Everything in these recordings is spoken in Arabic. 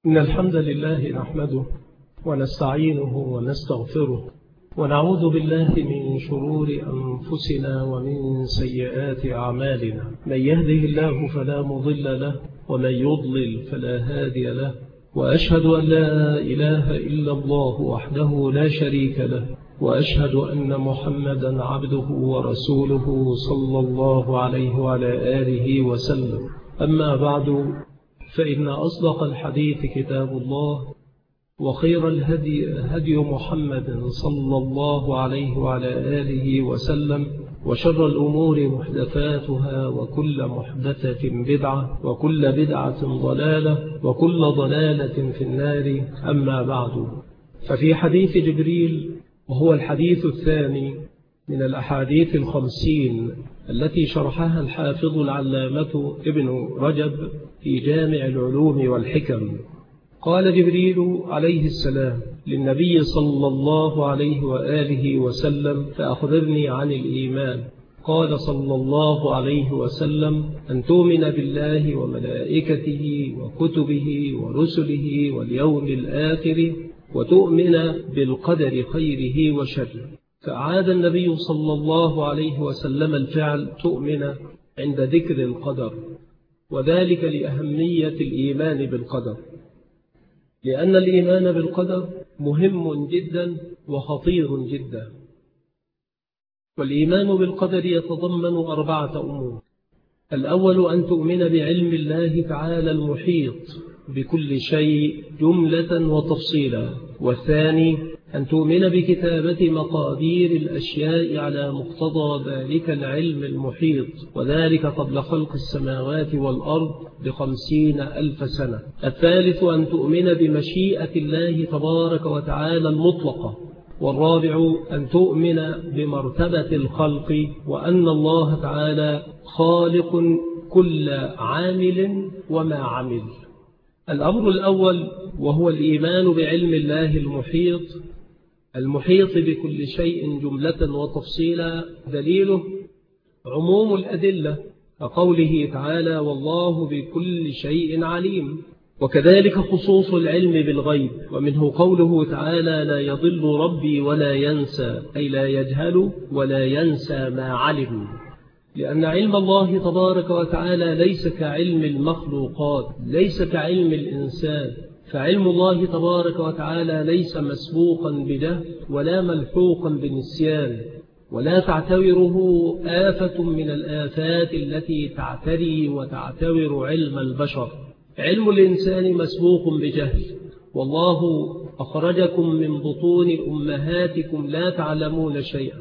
إن الحمد لله نحمده ونستعينه ونستغفره ونعوذ بالله من شرور أنفسنا ومن سيئات أعمالنا. من يهده الله فلا مضل له ومن يضلل فلا هادي له، وأشهد أن لا إله إلا الله وحده لا شريك له، وأشهد أن محمدا عبده ورسوله صلى الله عليه وعلى آله وسلم. أما بعد، فإن أصدق الحديث كتاب الله، وخير الهدي هدي محمد صلى الله عليه وعلى آله وسلم، وشر الأمور محدثاتها، وكل محدثة بدعة، وكل بدعة ضلالة، وكل ضلالة في النار. أما بعد، ففي حديث جبريل، وهو الحديث الثاني من الأحاديث 50 التي شرحها الحافظ العلامة ابن رجب في جامع العلوم والحكم، قال جبريل عليه السلام للنبي صلى الله عليه وآله وسلم: فأخبرني عن الإيمان. قال صلى الله عليه وسلم: أن تؤمن بالله وملائكته وكتبه ورسله واليوم الآخر، وتؤمن بالقدر خيره وشره. فأعاد النبي صلى الله عليه وسلم الفعل تؤمن عند ذكر القدر، وذلك لأهمية الإيمان بالقدر، لأن الإيمان بالقدر مهم جدا وخطير جدا. والإيمان بالقدر يتضمن 4 أمور. الأول أن تؤمن بعلم الله تعالى المحيط بكل شيء جملة وتفصيلا. والثاني أن تؤمن بكتابة مقادير الأشياء على مقتضى ذلك العلم المحيط، وذلك قبل خلق السماوات والأرض ب50,000 سنة. الثالث أن تؤمن بمشيئة الله تبارك وتعالى المطلقة. والرابع أن تؤمن بمرتبة الخلق، وأن الله تعالى خالق كل عامل وما عمل. الأمر الأول وهو الإيمان بعلم الله المحيط بكل شيء جملة وتفصيلا. دليله عموم الأدلة، كقوله تعالى: والله بكل شيء عليم. وكذلك خصوص العلم بالغيب، ومنه قوله تعالى: لا يضل ربي ولا ينسى، أي لا يجهل ولا ينسى ما علم. لأن علم الله تبارك وتعالى ليس كعلم المخلوقات، ليس كعلم الإنسان. فعلم الله تبارك وتعالى ليس مسبوقا بجهل ولا ملحوقا بنسيان، ولا تعتبره آفة من الآفات التي تعتري وتعتبر علم البشر. علم الإنسان مسبوق بجهل، والله أخرجكم من بطون أمهاتكم لا تعلمون شيئا،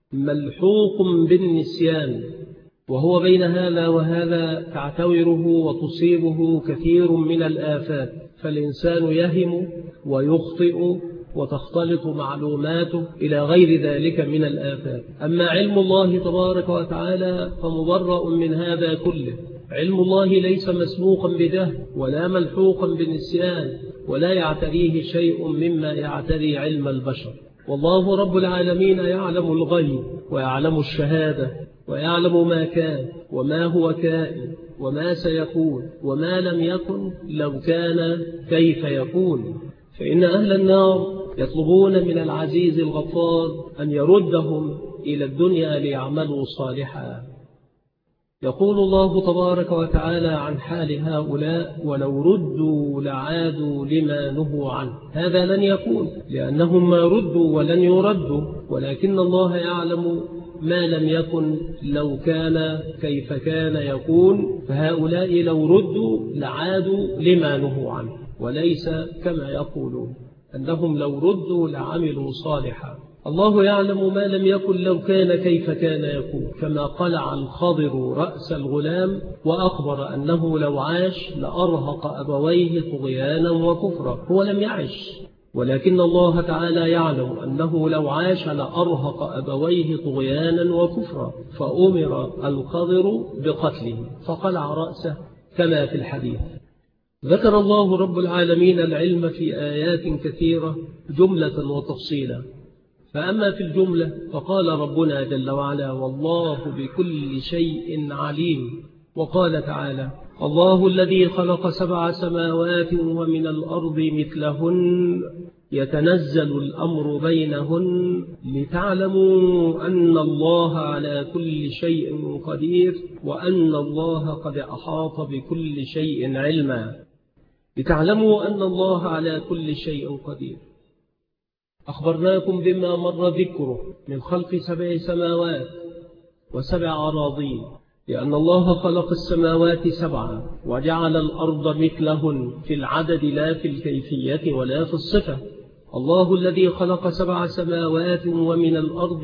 ملحوق بالنسيان، وهو بين هذا وهذا تعتوره وتصيبه كثير من الآفات. فالإنسان يهم ويخطئ وتختلط معلوماته إلى غير ذلك من الآفات. أما علم الله تبارك وتعالى فمبرأ من هذا كله. علم الله ليس مسبوقا بجهل ولا ملحوقا بالنسيان، ولا يعتريه شيء مما يعتري علم البشر. والله رب العالمين يعلم الغيب ويعلم الشهادة، ويعلم ما كان وما هو كائن وما سيكون وما لم يكن لو كان كيف يكون. فإن أهل النار يطلبون من العزيز الغفار أن يردهم إلى الدنيا ليعملوا صالحا. يقول الله تبارك وتعالى عن حال هؤلاء: ولو ردوا لعادوا لما نهوا عنه. هذا لن يكون، لأنهم ما ردوا ولن يردوا، ولكن الله يعلم ما لم يكن لو كان كيف كان يكون. فهؤلاء لو ردوا لعادوا لما نهوا عنه، وليس كما يقولون أنهم لو ردوا لعملوا صالحا. الله يعلم ما لم يكن لو كان كيف كان يكون، كما قلع الخضر رأس الغلام وأخبر أنه لو عاش لأرهق أبويه طغيانا وكفرا. هو لم يعش، ولكن الله تعالى يعلم أنه لو عاش لأرهق أبويه طغيانا وكفرا، فأمر الخضر بقتله فقلع رأسه كما في الحديث. ذكر الله رب العالمين العلم في آيات كثيرة جملة وتفصيلا. فأما في الجملة فقال ربنا جل وعلا: والله بكل شيء عليم. وقال تعالى: الله الذي خلق 7 سماوات ومن الأرض مثلهن يتنزل الأمر بينهن لتعلموا أن الله على كل شيء قدير وأن الله قد أحاط بكل شيء علما. لتعلموا أن الله على كل شيء قدير. أخبرناكم بما مر ذكره من خلق 7 سماوات و7 أراضين، لأن الله خلق السماوات 7 وجعل الأرض مثلهن في العدد لا في الكيفية ولا في الصفة. الله الذي خلق 7 سماوات ومن الأرض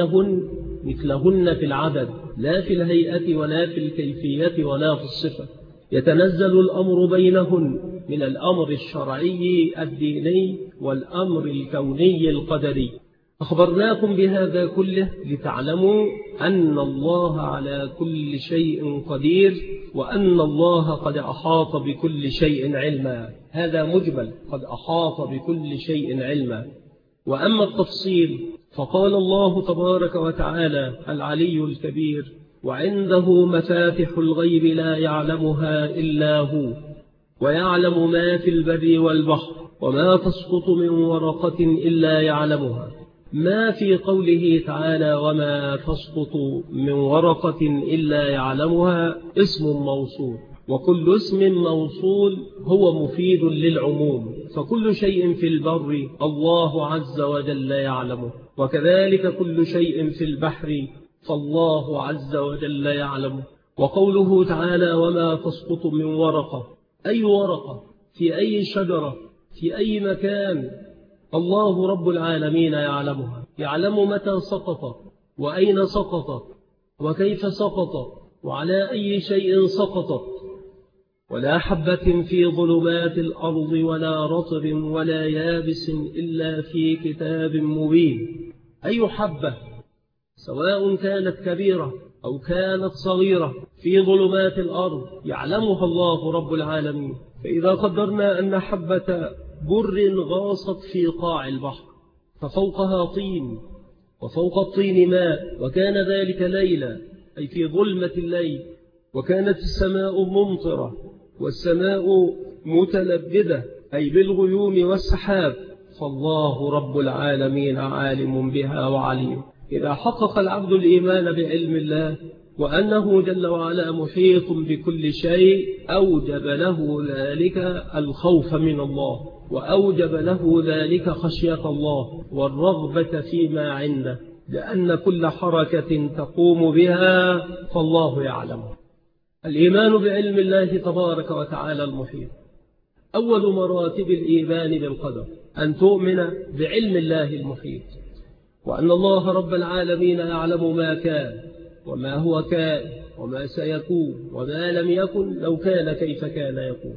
مثلهن في العدد لا في الهيئة ولا في الكيفية ولا في الصفة. يتنزل الأمر بينهن من الأمر الشرعي الديني والأمر الكوني القدري. أخبرناكم بهذا كله لتعلموا أن الله على كل شيء قدير وأن الله قد أحاط بكل شيء علما. هذا مجمل، قد أحاط بكل شيء علما. وأما التفصيل فقال الله تبارك وتعالى العلي الكبير: وعنده مفاتح الغيب لا يعلمها إلا هو ويعلم ما في البر والبحر وما تسقط من ورقة إلا يعلمها. ما في قوله تعالى وما تسقط من ورقة إلا يعلمها اسم موصول، وكل اسم موصول هو مفيد للعموم، فكل شيء في البر الله عز وجل يعلمه، وكذلك كل شيء في البحر فالله عز وجل يعلمه. وقوله تعالى وما تسقط من ورقة، أي ورقة في أي شجرة في أي مكان الله رب العالمين يعلمها، يعلم متى سقطت وأين سقطت وكيف سقطت وعلى أي شيء سقطت. ولا حبة في ظلمات الأرض ولا رطب ولا يابس إلا في كتاب مبين. أي حبة سواء كانت كبيرة أو كانت صغيرة في ظلمات الأرض يعلمها الله رب العالمين. فإذا قدرنا أن حبة بر غاصت في قاع البحر ففوقها طين وفوق الطين ماء، وكان ذلك ليلا أي في ظلمة الليل، وكانت السماء ممطرة والسماء متلبدة أي بالغيوم والسحاب، فالله رب العالمين عالم بها وعليم. إذا حقق العبد الإيمان بعلم الله وأنه جل وعلا محيط بكل شيء أوجب له ذلك الخوف من الله، وأوجب له ذلك خشية الله والرغبة فيما عنده، لأن كل حركة تقوم بها فالله يعلمه. الإيمان بعلم الله تبارك وتعالى المحيط. أول مراتب الإيمان بالقدر أن تؤمن بعلم الله المحيط، وأن الله رب العالمين يعلم ما كان وما هو كان وما سيكون وما لم يكن لو كان كيف كان يكون.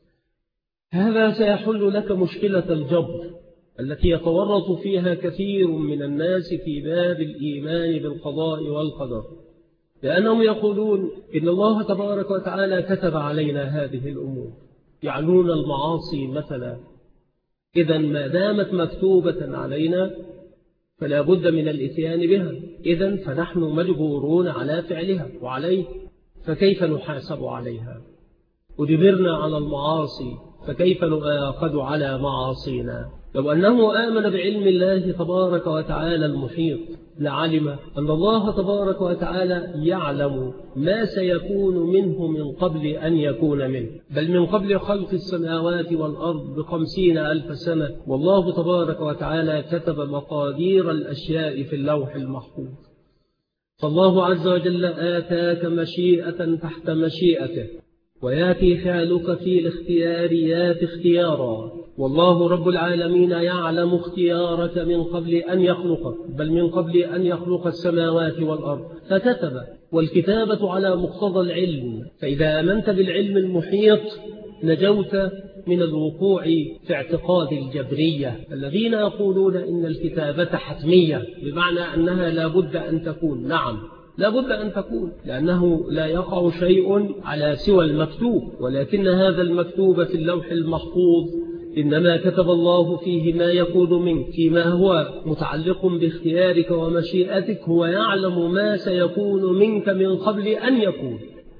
هذا سيحل لك مشكلة الجبر التي يتورط فيها كثير من الناس في باب الإيمان بالقضاء والقدر، لأنهم يقولون إن الله تبارك وتعالى كتب علينا هذه الأمور، يعنون المعاصي مثلا، إذا ما دامت مكتوبة علينا فلا بد من الإتيان بها، إذن فنحن مجبورون على فعلها وعليه، فكيف نحاسب عليها؟ أجبرنا على المعاصي فكيف نؤاخذ على معاصينا؟ لو أنه آمن بعلم الله تبارك وتعالى المحيط لعلم أن الله تبارك وتعالى يعلم ما سيكون منه من قبل أن يكون منه، بل من قبل خلق السماوات والأرض ب50,000 سنة، والله تبارك وتعالى كتب مقادير الأشياء في اللوح المحفوظ. فالله عز وجل آتاك مشيئة تحت مشيئته، وياتي فعلك في الاختيار ياتي اختيارا، والله رب العالمين يعلم اختيارك من قبل أن يخلقك، بل من قبل أن يخلق السماوات والأرض فكتب، والكتابة على مقتضى العلم. فإذا آمنت بالعلم المحيط نجوت من الوقوع في اعتقاد الجبرية الذين يقولون إن الكتابة حتمية، بمعنى أنها لا بد أن تكون. نعم لا بد أن تكون، لأنه لا يقع شيء على سوى المكتوب، ولكن هذا المكتوب في اللوح المحفوظ إنما كتب الله فيه ما يكون منك، فيما هو متعلق باختيارك ومشيئتك، هو يعلم ما سيكون منك من قبل أن يكون.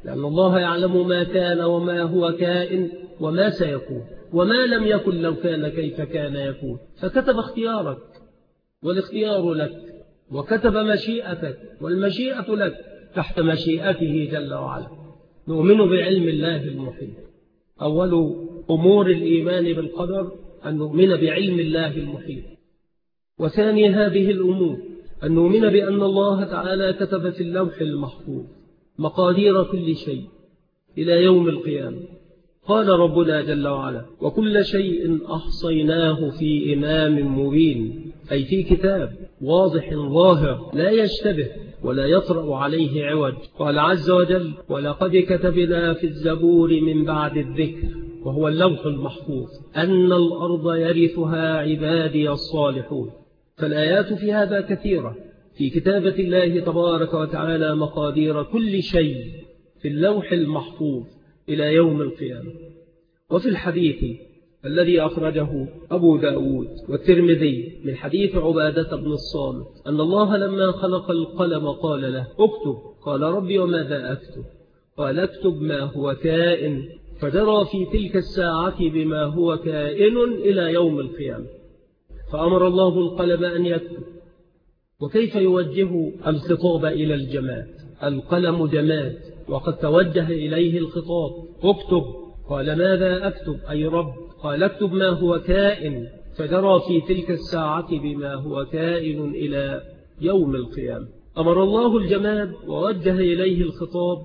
لأن الله يعلم ما كان وما هو كائن وما سيكون، وما لم يكن لو كان كيف كان يكون. فكتب اختيارك والاختيار لك، وكتب مشيئتك والمشيئة لك تحت مشيئته جل وعلا. نؤمن بعلم الله المحيط. أول أمور الإيمان بالقدر أن نؤمن بعلم الله المحيط. وثاني هذه الأمور أن نؤمن بأن الله تعالى كتب في اللوح المحفوظ مقادير كل شيء إلى يوم القيامة. قال ربنا جل وعلا: وكل شيء أحصيناه في إمام مبين، أي في كتاب واضح ظاهر لا يشتبه ولا يطرأ عليه عوج. قال عز وجل: ولقد كتبنا في الزبور من بعد الذكر، وهو اللوح المحفوظ، أن الأرض يرثها عبادي الصالحون. فالآيات في هذا كثيرة في كتابة الله تبارك وتعالى مقادير كل شيء في اللوح المحفوظ إلى يوم القيامة. وفي الحديث الذي أخرجه أبو داود والترمذي من حديث عبادة بن الصامت أن الله لما خلق القلم قال له: اكتب. قال: ربي وماذا أكتب؟ قال: اكتب ما هو كائن، فجرى في تلك الساعة بما هو كائن إلى يوم القيامة. فأمر الله القلم أن يكتب. وكيف يوجه الخطاب إلى الجماد؟ القلم جماد وقد توجه إليه الخطاب: اكتب. قال: ماذا أكتب أي رب؟ قال: اكتب ما هو كائن، فجرى في تلك الساعة بما هو كائن إلى يوم القيامة. أمر الله الجماد ووجه إليه الخطاب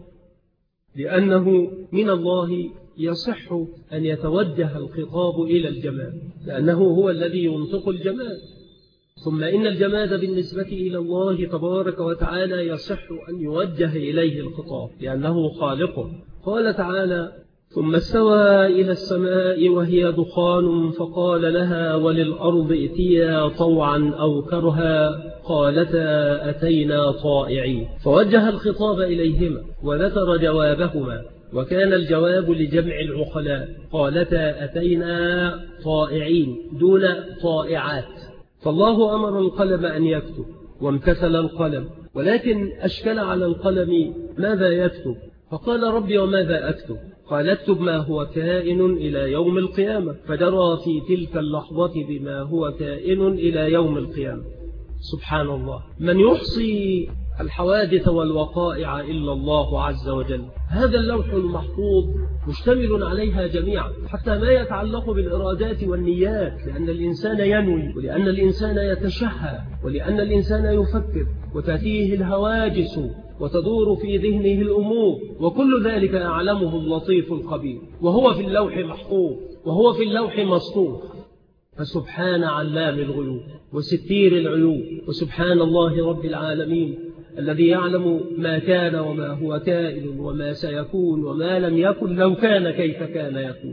لأنه من الله يصح أن يتوجه الخطاب إلى الجماد، لأنه هو الذي ينطق الجماد. ثم إن الجماد بالنسبة إلى الله تبارك وتعالى يصح أن يوجه إليه الخطاب لأنه خالقه. قال تعالى: ثم استوى إلى السماء وهي دخان فقال لها وللأرض ائتيا طوعا أو كرها قالتا أتينا طائعين. فوجه الخطاب إليهما وذكر جوابهما، وكان الجواب لجمع العقلاء: قالتا أتينا طائعين دون طائعات. فالله أمر القلم أن يكتب وامتثل القلم، ولكن أشكل على القلم ماذا يكتب؟ فقال: ربي وماذا أكتب؟ قال: اكتب ما هو كائن إلى يوم القيامة، فجرى في تلك اللحظة بما هو كائن إلى يوم القيامة. سبحان الله، من يحصي الحوادث والوقائع إلا الله عز وجل. هذا اللوح المحفوظ مشتمل عليها جميعا، حتى ما يتعلق بالإرادات والنيات، لأن الإنسان ينوي، ولأن الإنسان يتشهى، ولأن الإنسان يفكر وتأتيه الهواجس وتدور في ذهنه الأمور، وكل ذلك يعلمه اللطيف الخبير، وهو في اللوح محفوظ، وهو في اللوح مسطور. فسبحان علام الغيوب وستير العيوب، وسبحان الله رب العالمين الذي يعلم ما كان وما هو كائن وما سيكون وما لم يكن لو كان كيف كان يكون.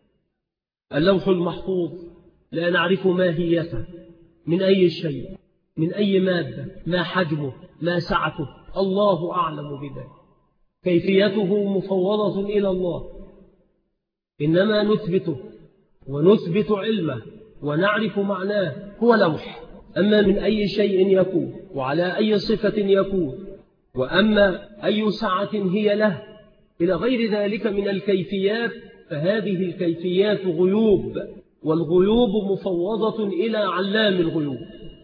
اللوح المحفوظ لا نعرف ماهيته من أي شيء، من أي مادة، ما حجمه، ما سعته، الله أعلم بذلك. كيفيته مفوضة إلى الله، إنما نثبته ونثبت علمه ونعرف معناه. هو لوح، أما من أي شيء يكون وعلى أي صفة يكون، وأما أي سعة هي له إلى غير ذلك من الكيفيات، فهذه الكيفيات غيوب، والغيوب مفوضة إلى علام الغيوب.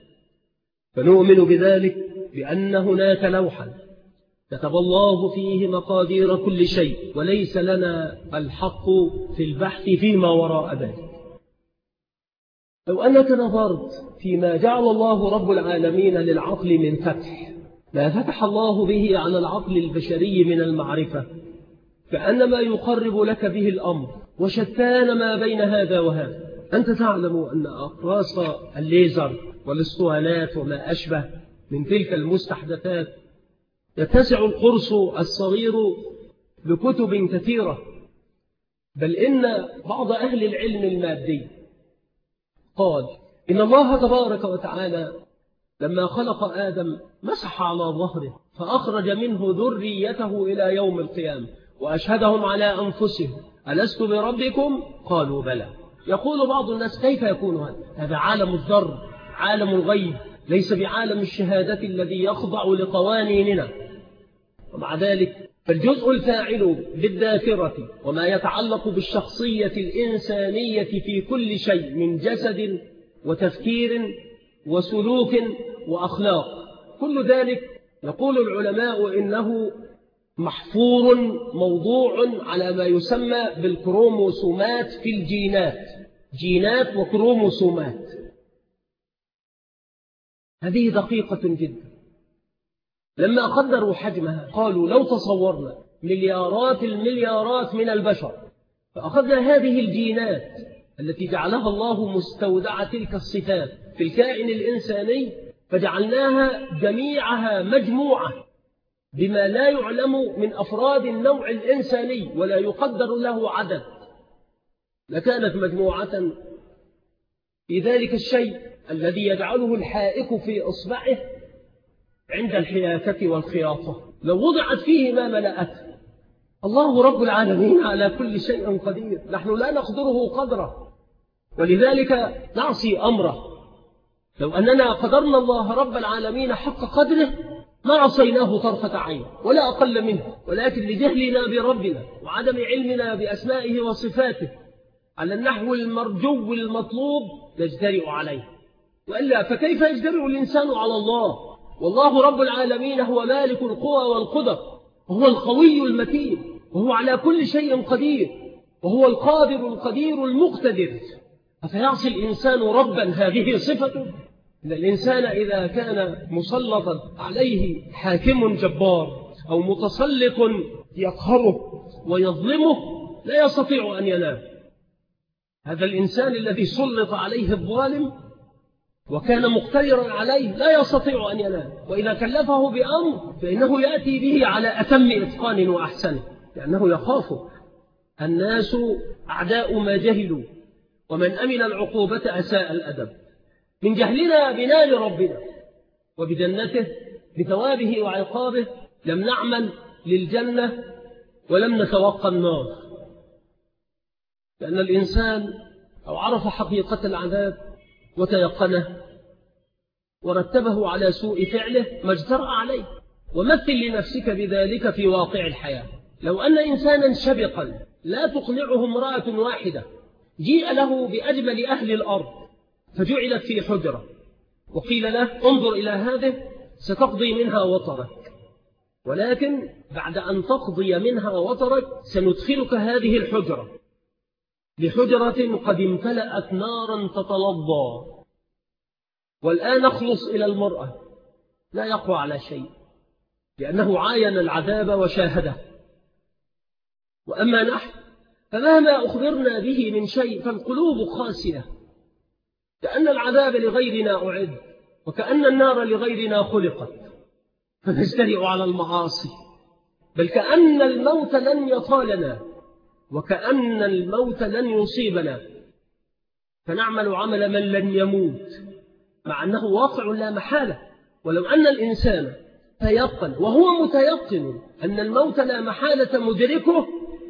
فنؤمن بذلك بأن هناك لوحا كتب الله فيه مقادير كل شيء، وليس لنا الحق في البحث فيما وراء ذلك. لو أنك نظرت فيما جعل الله رب العالمين للعقل من فتح، ما فتح الله به على العقل البشري من المعرفة، فأنما يقرب لك به الأمر، وشتان ما بين هذا وهذا. أنت تعلم أن أقراص الليزر والاسطوانات وما أشبه من تلك المستحدثات يتسع القرص الصغير بكتب كثيرة، بل إن بعض أهل العلم المادي قال إن الله تبارك وتعالى لما خلق آدم مسح على ظهره فأخرج منه ذريته إلى يوم القيامة وأشهدهم على أنفسهم: ألست بربكم؟ قالوا بلى. يقول بعض الناس: كيف يكون هذا؟ هذا عالم الذر، عالم الغيب، ليس بعالم الشهادة الذي يخضع لقوانيننا. ومع ذلك فالجزء الفاعل بالذاكرة وما يتعلق بالشخصية الإنسانية في كل شيء من جسد وتفكير وسلوك وأخلاق، كل ذلك يقول العلماء إنه محفور موضوع على ما يسمى بالكروموسومات في الجينات، جينات وكروموسومات. هذه دقيقة جدا. لما قدروا حجمها قالوا لو تصورنا مليارات المليارات من البشر، فأخذنا هذه الجينات التي جعلها الله مستودع تلك الصفات في الكائن الإنساني، فجعلناها جميعها مجموعة بما لا يعلم من أفراد النوع الإنساني ولا يقدر له عدد، لكانت مجموعة في ذلك الشيء الذي يجعله الحائك في إصبعه عند الحياكة والخياطة، لو وضعت فيه ما ملأته. الله رب العالمين على كل شيء قدير، نحن لا نقدره قدره، ولذلك نعصي أمره. لو أننا قدرنا الله رب العالمين حق قدره ما عصيناه طرفة عين ولا أقل منه، ولكن لجهلنا بربنا وعدم علمنا بأسمائه وصفاته على النحو المرجو المطلوب نجترئ عليه، وإلا فكيف يجترئ الإنسان على الله؟ والله رب العالمين هو مالك القوى والقدر، وهو القوي المتين، وهو على كل شيء قدير، وهو القادر القدير المقتدر. أفيعصي الإنسان ربا هذه صفته؟ إن الإنسان إذا كان مسلطا عليه حاكم جبار أو متسلط يقهره ويظلمه لا يستطيع أن ينام. هذا الإنسان الذي سلط عليه الظالم وكان مقتدرا عليه لا يستطيع أن ينام، وإذا كلفه بأمر فإنه يأتي به على أتم إتقان وأحسنه، لأنه يخافه. الناس أعداء ما جهلوا، ومن أمن العقوبة أساء الأدب. من جهلنا بنال ربنا وبجنته بثوابه وعقابه لم نعمل للجنة ولم نتوقع النار، لأن الإنسان لو عرف حقيقة العذاب وتيقنه ورتبه على سوء فعله ما اجترأ عليه. ومثل لنفسك بذلك في واقع الحياة. لو أن إنسانا شبقا لا تقنعه امرأة واحدة جيء له بأجمل أهل الأرض فجعلت في حجرة وقيل له انظر إلى هذه ستقضي منها وطرك، ولكن بعد أن تقضي منها وطرك سندخلك هذه الحجرة بحجرة قد امتلأت نارا تتلظى، والآن نخلص إلى المرأة لا يقوى على شيء لأنه عاين العذاب وشاهده. وأما نحن فمهما أخبرنا به من شيء فالقلوب قاسية، كأن العذاب لغيرنا أعد وكأن النار لغيرنا خلقت، فنجترئ على المعاصي، بل كأن الموت لن يطالنا وكأن الموت لن يصيبنا، فنعمل عمل من لن يموت مع أنه واقع لا محالة. ولو أن الإنسان تيقن وهو متيقن أن الموت لا محالة مدركه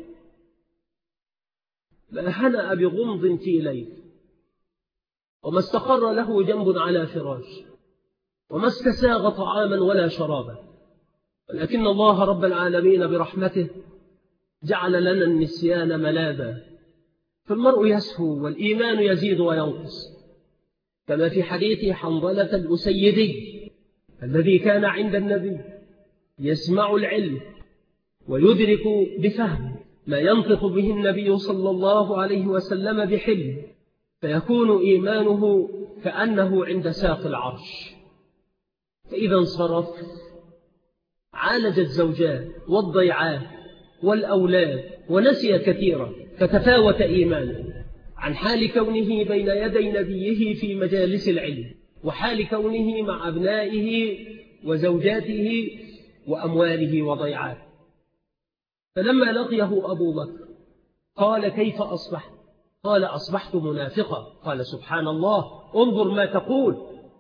لهنأ بغمض في ليل وما استقر له جنب على فراش وما استساغ طعاما ولا شرابا، ولكن الله رب العالمين برحمته جعل لنا النسيان ملاذا، فالمرء يسهو والإيمان يزيد وينقص، كما في حديث حنظلة الأسيدي الذي كان عند النبي يسمع العلم ويدرك بفهم ما ينطق به النبي صلى الله عليه وسلم بحلم، فيكون إيمانه كأنه عند ساق العرش. فإذا انصرف عالج الزوجات والضيعات والأولاد ونسي كثيرا، فتفاوت إيمانه عن حال كونه بين يدي نبيه في مجالس العلم وحال كونه مع أبنائه وزوجاته وأمواله وضيعاته. فلما لقيه أبو بكر قال كيف أصبحت؟ قال أصبحت منافقا. قال سبحان الله، انظر ما تقول.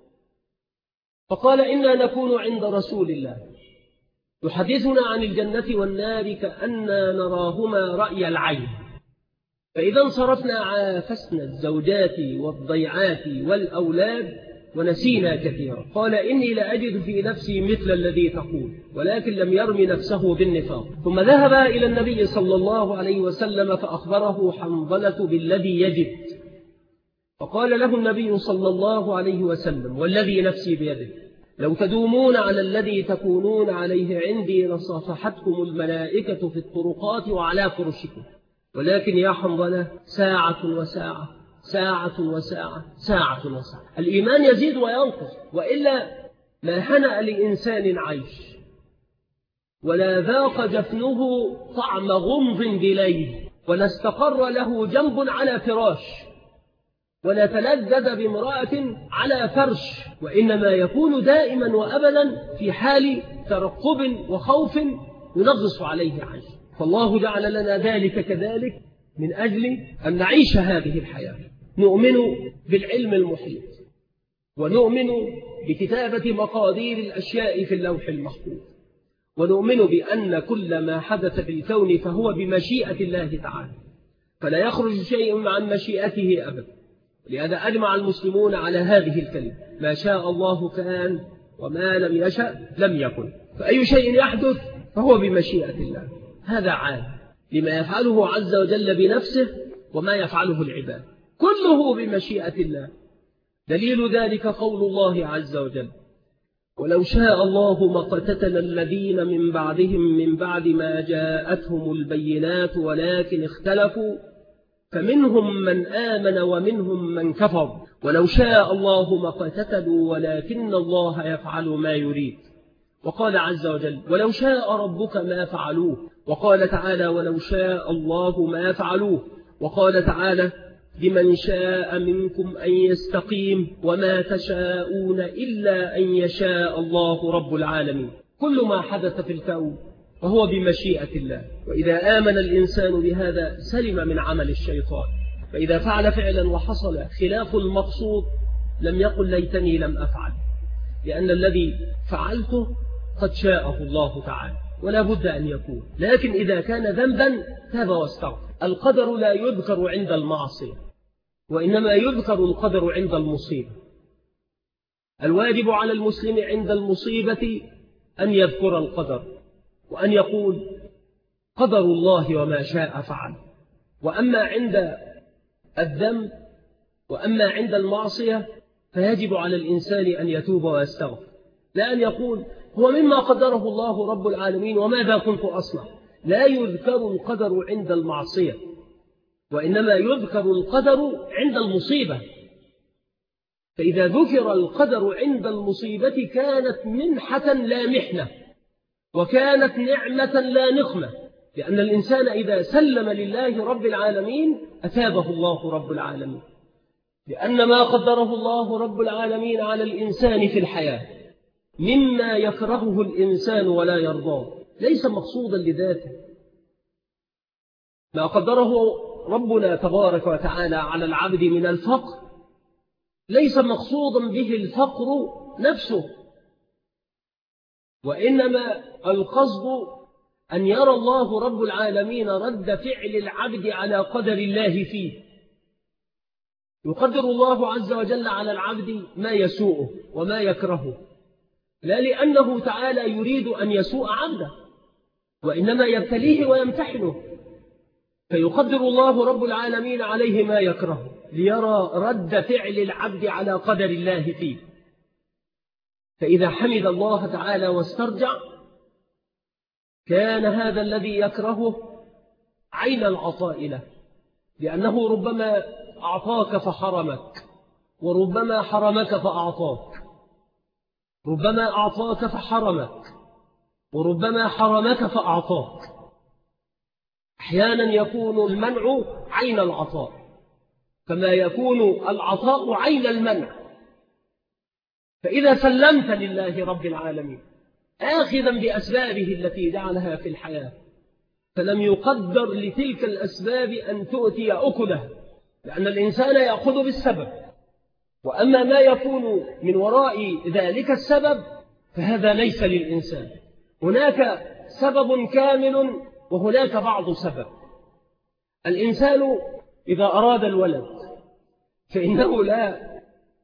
فقال إنا نكون عند رسول الله يحدثنا عن الجنة والنار كأننا نراهما رأي العين، فإذا انصرفنا عافسنا الزوجات والضيعات والأولاد ونسينا كثيرا. قال إني لأجد في نفسي مثل الذي تقول، ولكن لم يرم نفسه بالنفاق. ثم ذهب إلى النبي صلى الله عليه وسلم فأخبره حنظلة بالذي يجد، فقال له النبي صلى الله عليه وسلم والذي نفسي بيده لو تدومون على الذي تكونون عليه عندي لصافحتكم الملائكة في الطرقات وعلى فرشكم، ولكن يا حنظلة ساعة وساعة، ساعة وساعة، ساعة وساعة. الإيمان يزيد وينقص، وإلا ما هنأ لإنسان عيش ولا ذاق جفنه طعم غمض بليل، ولا استقر له جنب على فراش، ولا تلذذ بامرأة على فرش، وإنما يكون دائما وأبدا في حال ترقب وخوف ينغص عليه عيش. فالله جعل لنا ذلك كذلك من أجل أن نعيش هذه الحياة. نؤمن بالعلم المحيط، ونؤمن بكتابة مقادير الأشياء في اللوح المحفوظ، ونؤمن بأن كل ما حدث في الكون فهو بمشيئة الله تعالى، فلا يخرج شيء عن مشيئته أبدا. لهذا أجمع المسلمون على هذه الكلمة: ما شاء الله كان وما لم يشأ لم يكن. فأي شيء يحدث فهو بمشيئة الله، هذا عام لما يفعله عز وجل بنفسه وما يفعله العباد، كله بمشيئة الله. دليل ذلك قول الله عز وجل: ولو شاء الله ما اقتتل الذين من بعدهم من بعد ما جاءتهم البينات ولكن اختلفوا فمنهم من آمن ومنهم من كفر ولو شاء الله ما اقتتلوا ولكن الله يفعل ما يريد. وقال عز وجل: ولو شاء ربك ما فعلوه. وقال تعالى: ولو شاء الله ما فعلوه. وقال تعالى: لمن شاء منكم أن يستقيم وما تشاءون إلا أن يشاء الله رب العالمين. كل ما حدث في الكون وهو بمشيئة الله، وإذا آمن الإنسان بهذا سلم من عمل الشيطان. فإذا فعل فعلا وحصل خلاف المقصود لم يقل ليتني لم أفعل، لأن الذي فعلته قد شاءه الله تعالى ولا بد أن يكون. لكن إذا كان ذنبا تاب واستغفر. القدر لا يذكر عند المعصية، وإنما يذكر القدر عند المصيبة. الواجب على المسلم عند المصيبة أن يذكر القدر، وأن يقول: قدر الله وما شاء فعل. وأما عند الذنب وأما عند المعصية فيجب على الإنسان أن يتوب ويستغفر، لا أن يقول: هو مما قدره الله رب العالمين وماذا كنت أصنع. لا يذكر القدر عند المعصية، وإنما يذكر القدر عند المصيبة. فإذا ذكر القدر عند المصيبة كانت منحة لا محنة، وكانت نعمة لا نقمة، لأن الإنسان إذا سلم لله رب العالمين أثابه الله رب العالمين، لأن ما قدره الله رب العالمين على الإنسان في الحياة مما يكرهه الإنسان ولا يرضاه ليس مقصودا لذاته. ما قدره ربنا تبارك وتعالى على العبد من الفقر ليس مقصودا به الفقر نفسه، وإنما القصد أن يرى الله رب العالمين رد فعل العبد على قدر الله فيه. يقدر الله عز وجل على العبد ما يسوءه وما يكرهه، لا لأنه تعالى يريد أن يسوء عبده، وإنما يبتليه ويمتحنه، فيقدر الله رب العالمين عليه ما يكرهه ليرى رد فعل العبد على قدر الله فيه. فإذا حمد الله تعالى واسترجع كان هذا الذي يكرهه عين العطاء له، لأنه ربما أعطاك فحرمك، وربما حرمك فأعطاك، ربما أعطاك فحرمك، وربما حرمك فأعطاك. أحيانا يكون المنع عين العطاء كما يكون العطاء عين المنع. فإذا سلمت لله رب العالمين آخذا بأسبابه التي جعلها في الحياة، فلم يقدر لتلك الأسباب أن تؤتي أكله، لأن الإنسان يأخذ بالسبب، وأما ما يكون من وراء ذلك السبب فهذا ليس للإنسان. هناك سبب كامل وهناك بعض سبب. الإنسان إذا أراد الولد فإنه لا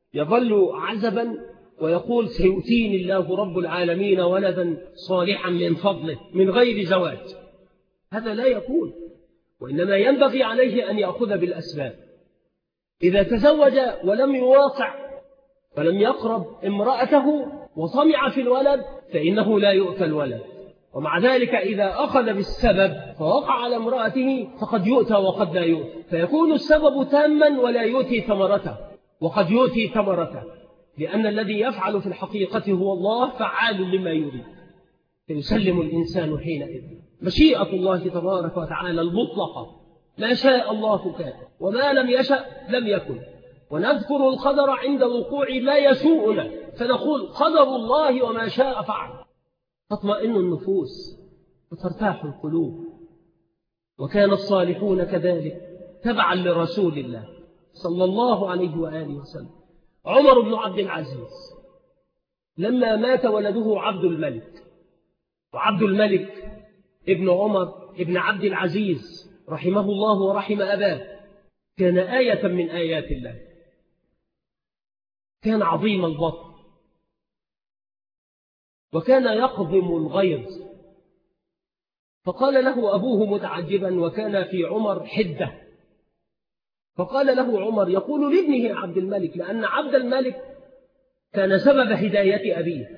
يظل عزبا ويقول سيؤتيني الله رب العالمين ولدا صالحا من فضله من غير زواج. هذا لا يكون، وإنما ينبغي عليه أن يأخذ بالأسباب. إذا تزوج ولم يواقع ولم يقرب امرأته وطمع في الولد فإنه لا يؤتى الولد. ومع ذلك إذا أخذ بالسبب فوقع على امرأته فقد يؤتى وقد لا يؤتى، فيكون السبب تاما ولا يؤتي ثمرته، وقد يؤتي ثمرته، لأن الذي يفعل في الحقيقة هو الله فعال لما يريد. فيسلم الإنسان حينئذ مشيئة الله تبارك وتعالى المطلقة، ما شاء الله كان وما لم يشأ لم يكن. ونذكر القدر عند وقوع ما يسوءنا فنقول قدر الله وما شاء فعل، تطمئن النفوس وترتاح القلوب. وكان الصالحون كذلك تبعا لرسول الله صلى الله عليه وآله وسلم. عمر بن عبد العزيز لما مات ولده عبد الملك، وعبد الملك ابن عمر ابن عبد العزيز رحمه الله ورحم أباه كان آية من آيات الله، كان عظيم البطن وكان يقضم الغيظ. فقال له أبوه متعجبا وكان في عمر حدة، فقال له عمر يقول لابنه عبد الملك، لأن عبد الملك كان سبب هداية أبيه.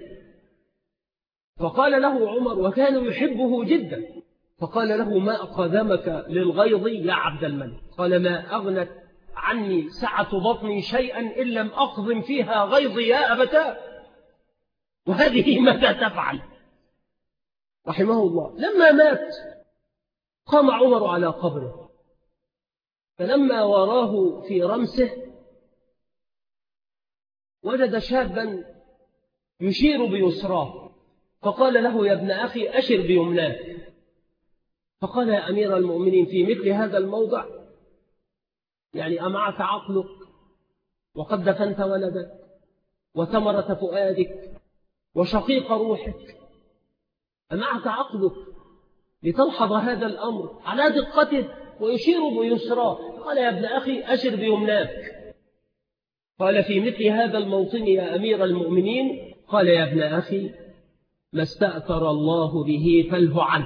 فقال له عمر وكان يحبه جدا، فقال له ما أقدمك للغيظ يا عبد الملك؟ قال ما أغنت عني سعة بطني شيئا إن لم أقضم فيها غيظي يا أبتاه. وهذه ماذا تفعل؟ رحمه الله لما مات قام عمر على قبره، فلما وراه في رمسه وجد شابا يشير بيسراه، فقال له يا ابن أخي أشر بيمناك. فقال يا أمير المؤمنين في مثل هذا الموضع يعني أمعك عقلك وقد دفنت ولدك وثمرة فؤادك وشقيق روحك، أمعك عقلك لتلحظ هذا الأمر على دقته ويشير بيسراه؟ قال يا ابن أخي أشر بيمناك. قال في مثل هذا الموطن يا أمير المؤمنين، قال يا ابن أخي ما استأثر الله به فله عنه،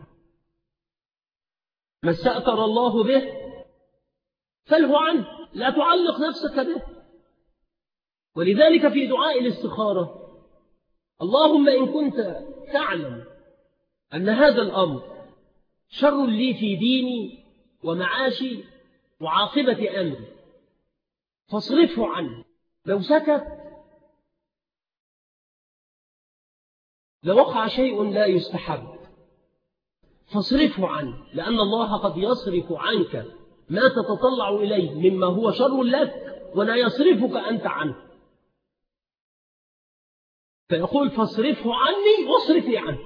ما استأثر الله به فله عنه، لا تعلق نفسك به. ولذلك في دعاء الاستخارة اللهم إن كنت تعلم أن هذا الأمر شر لي في ديني ومعاشي وعاقبة أمري فاصرفه عني. لو سكت لوقع شيء لا يستحب، فاصرفه عنه، لأن الله قد يصرف عنك ما تتطلع إليه مما هو شر لك ولا يصرفك أنت عنه. فيقول فاصرفه عني واصرفي عنه.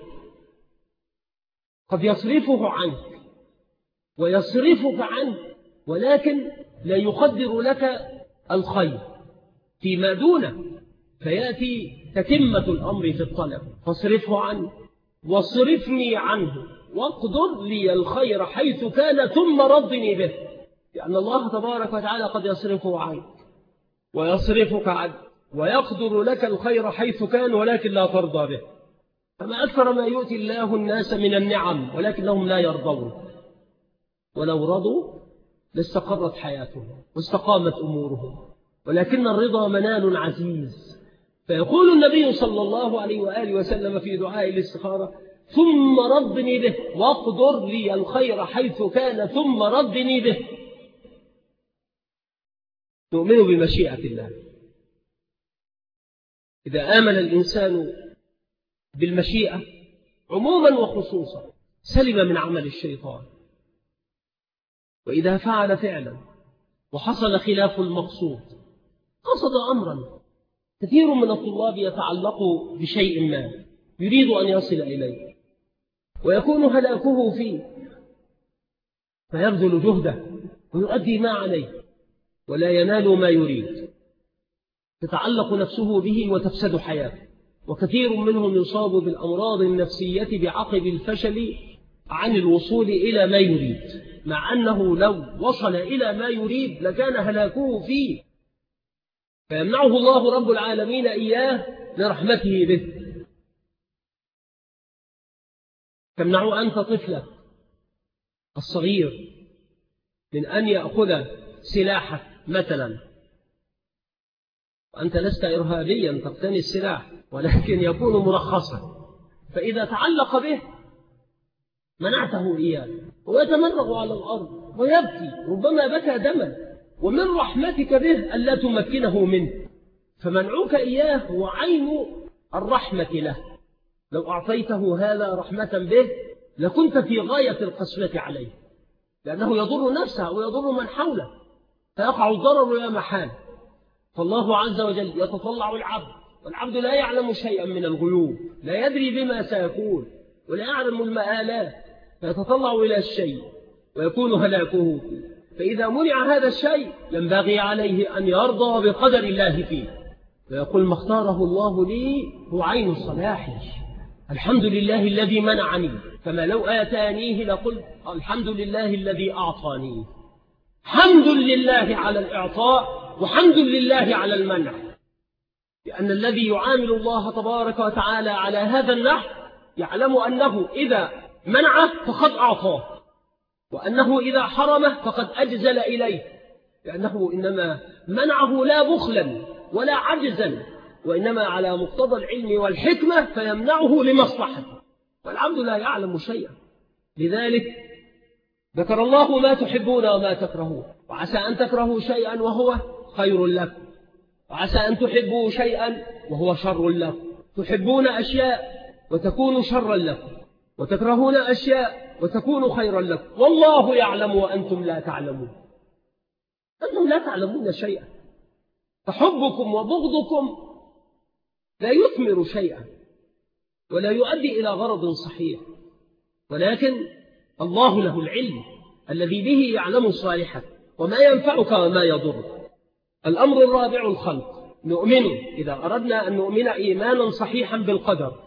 قد يصرفه عنك ويصرفك عنه، ولكن لا يقدر لك الخير فيما دونه، فيأتي تتمة الأمر في الطلب. فاصرفه عنه واصرفني عنه واقدر لي الخير حيث كان ثم ردني به، لأن الله تبارك وتعالى قد يصرفه عنك ويصرفك عنه ويقدر لك الخير حيث كان ولكن لا ترضى به. فما أكثر ما يؤتي الله الناس من النعم ولكنهم لا يرضون، ولو رضوا لاستقرت حياتهم واستقامت أمورهم، ولكن الرضا منال عزيز. فيقول النبي صلى الله عليه وآله وسلم في دعاء الاستخارة ثم ردني به واقدر لي الخير حيث كان ثم ردني به. نؤمن بمشيئة الله. إذا آمن الإنسان بالمشيئة عموما وخصوصا سلم من عمل الشيطان. وإذا فعل فعلا وحصل خلاف المقصود قصد أمرا، كثير من الطلاب يتعلق بشيء ما يريد أن يصل إليه ويكون هلاكه فيه، فيبذل جهده ويؤدي ما عليه ولا ينال ما يريد، تتعلق نفسه به وتفسد حياته. وكثير منهم يصاب بالأمراض النفسية بعقب الفشل عن الوصول إلى ما يريد، مع أنه لو وصل إلى ما يريد لكان هلاكه فيه. فيمنعه الله رب العالمين إياه لرحمته به. تمنع أنت طفلك الصغير من أن يأخذ سلاحك مثلا، وأنت لست إرهابيا تقتني السلاح، ولكن يكون مرخصا، فإذا تعلق به منعته إياه ويتمرغ على الأرض ويبكي، ربما بكى دما، ومن رحمتك به ألا تمكنه منه، فمنعوك إياه هو عين الرحمة له. لو أعطيته هذا رحمة به لكنت في غاية القسوة عليه، لأنه يضر نفسه ويضر من حوله، فيقع الضرر لا محال. فالله عز وجل يتطلع العبد، والعبد لا يعلم شيئا من الغيوب، لا يدري بما سيكون ولا يعلم المآلات، فيتطلع إلى الشيء ويكون هلاكه فيه. فإذا منع هذا الشيء ينبغي عليه أن يرضى بقدر الله فيه، ويقول ما اختاره الله لي هو عين صلاحي، الحمد لله الذي منعني، كما لو آتانيه لقلت الحمد لله الذي أعطاني. حمد لله على الإعطاء وحمد لله على المنع، لأن الذي يعامل الله تبارك وتعالى على هذا النحو يعلم أنه إذا منعه فقد أعطاه، وأنه إذا حرمه فقد أجزل إليه، لأنه إنما منعه لا بخلا ولا عجزا، وإنما على مقتضى العلم والحكمة، فيمنعه لمصلحته، والعبد لا يعلم شيئا. لذلك ذكر الله ما تحبون وما تكرهون، وعسى أن تكرهوا شيئا وهو خير لكم، وعسى أن تحبوا شيئا وهو شر لكم. تحبون أشياء وتكون شرا لكم، وتكرهون أشياء وتكون خيرا لكم، والله يعلم وأنتم لا تعلمون. أنتم لا تعلمون شيئا، فحبكم وبغضكم لا يثمر شيئا ولا يؤدي إلى غرض صحيح، ولكن الله له العلم الذي به يعلم الصالحة وما ينفعك وما يضرك. الأمر الرابع الخلق. نؤمن إذا أردنا أن نؤمن إيمانا صحيحا بالقدر،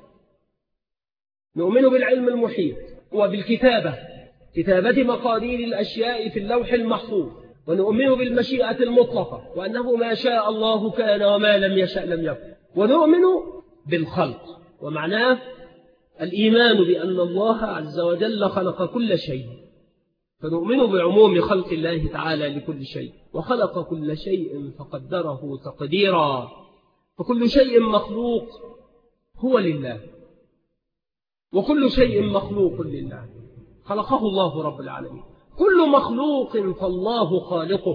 نؤمن بالعلم المحيط وبالكتابة، كتابة مقادير الأشياء في اللوح المحفوظ، ونؤمن بالمشيئة المطلقة، وأنه ما شاء الله كان وما لم يشأ لم يكن. ونؤمن بالخلق، ومعناه الإيمان بأن الله عز وجل خلق كل شيء، فنؤمن بعموم خلق الله تعالى لكل شيء، وخلق كل شيء فقدره تقديرا، فكل شيء مخلوق هو لله، وكل شيء مخلوق لله، خلقه الله رب العالمين. كل مخلوق فالله خالقه،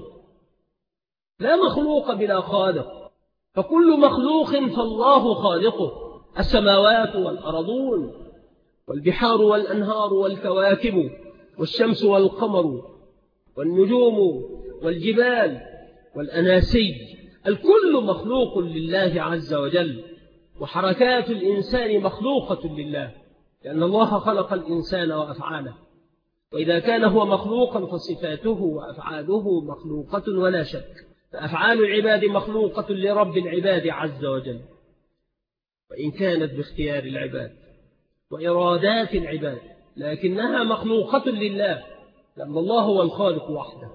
لا مخلوق بلا خالق، فكل مخلوق فالله خالقه. السماوات والأرضون والبحار والأنهار والكواكب والشمس والقمر والنجوم والجبال والأناسي، الكل مخلوق لله عز وجل، وحركات الإنسان مخلوقة لله، لأن الله خلق الإنسان وأفعاله، وإذا كان هو مخلوقا فصفاته وأفعاله مخلوقة ولا شك، فأفعال العباد مخلوقة لرب العباد عز وجل، وإن كانت باختيار العباد وإرادات العباد، لكنها مخلوقة لله، لأن الله هو الخالق وحده.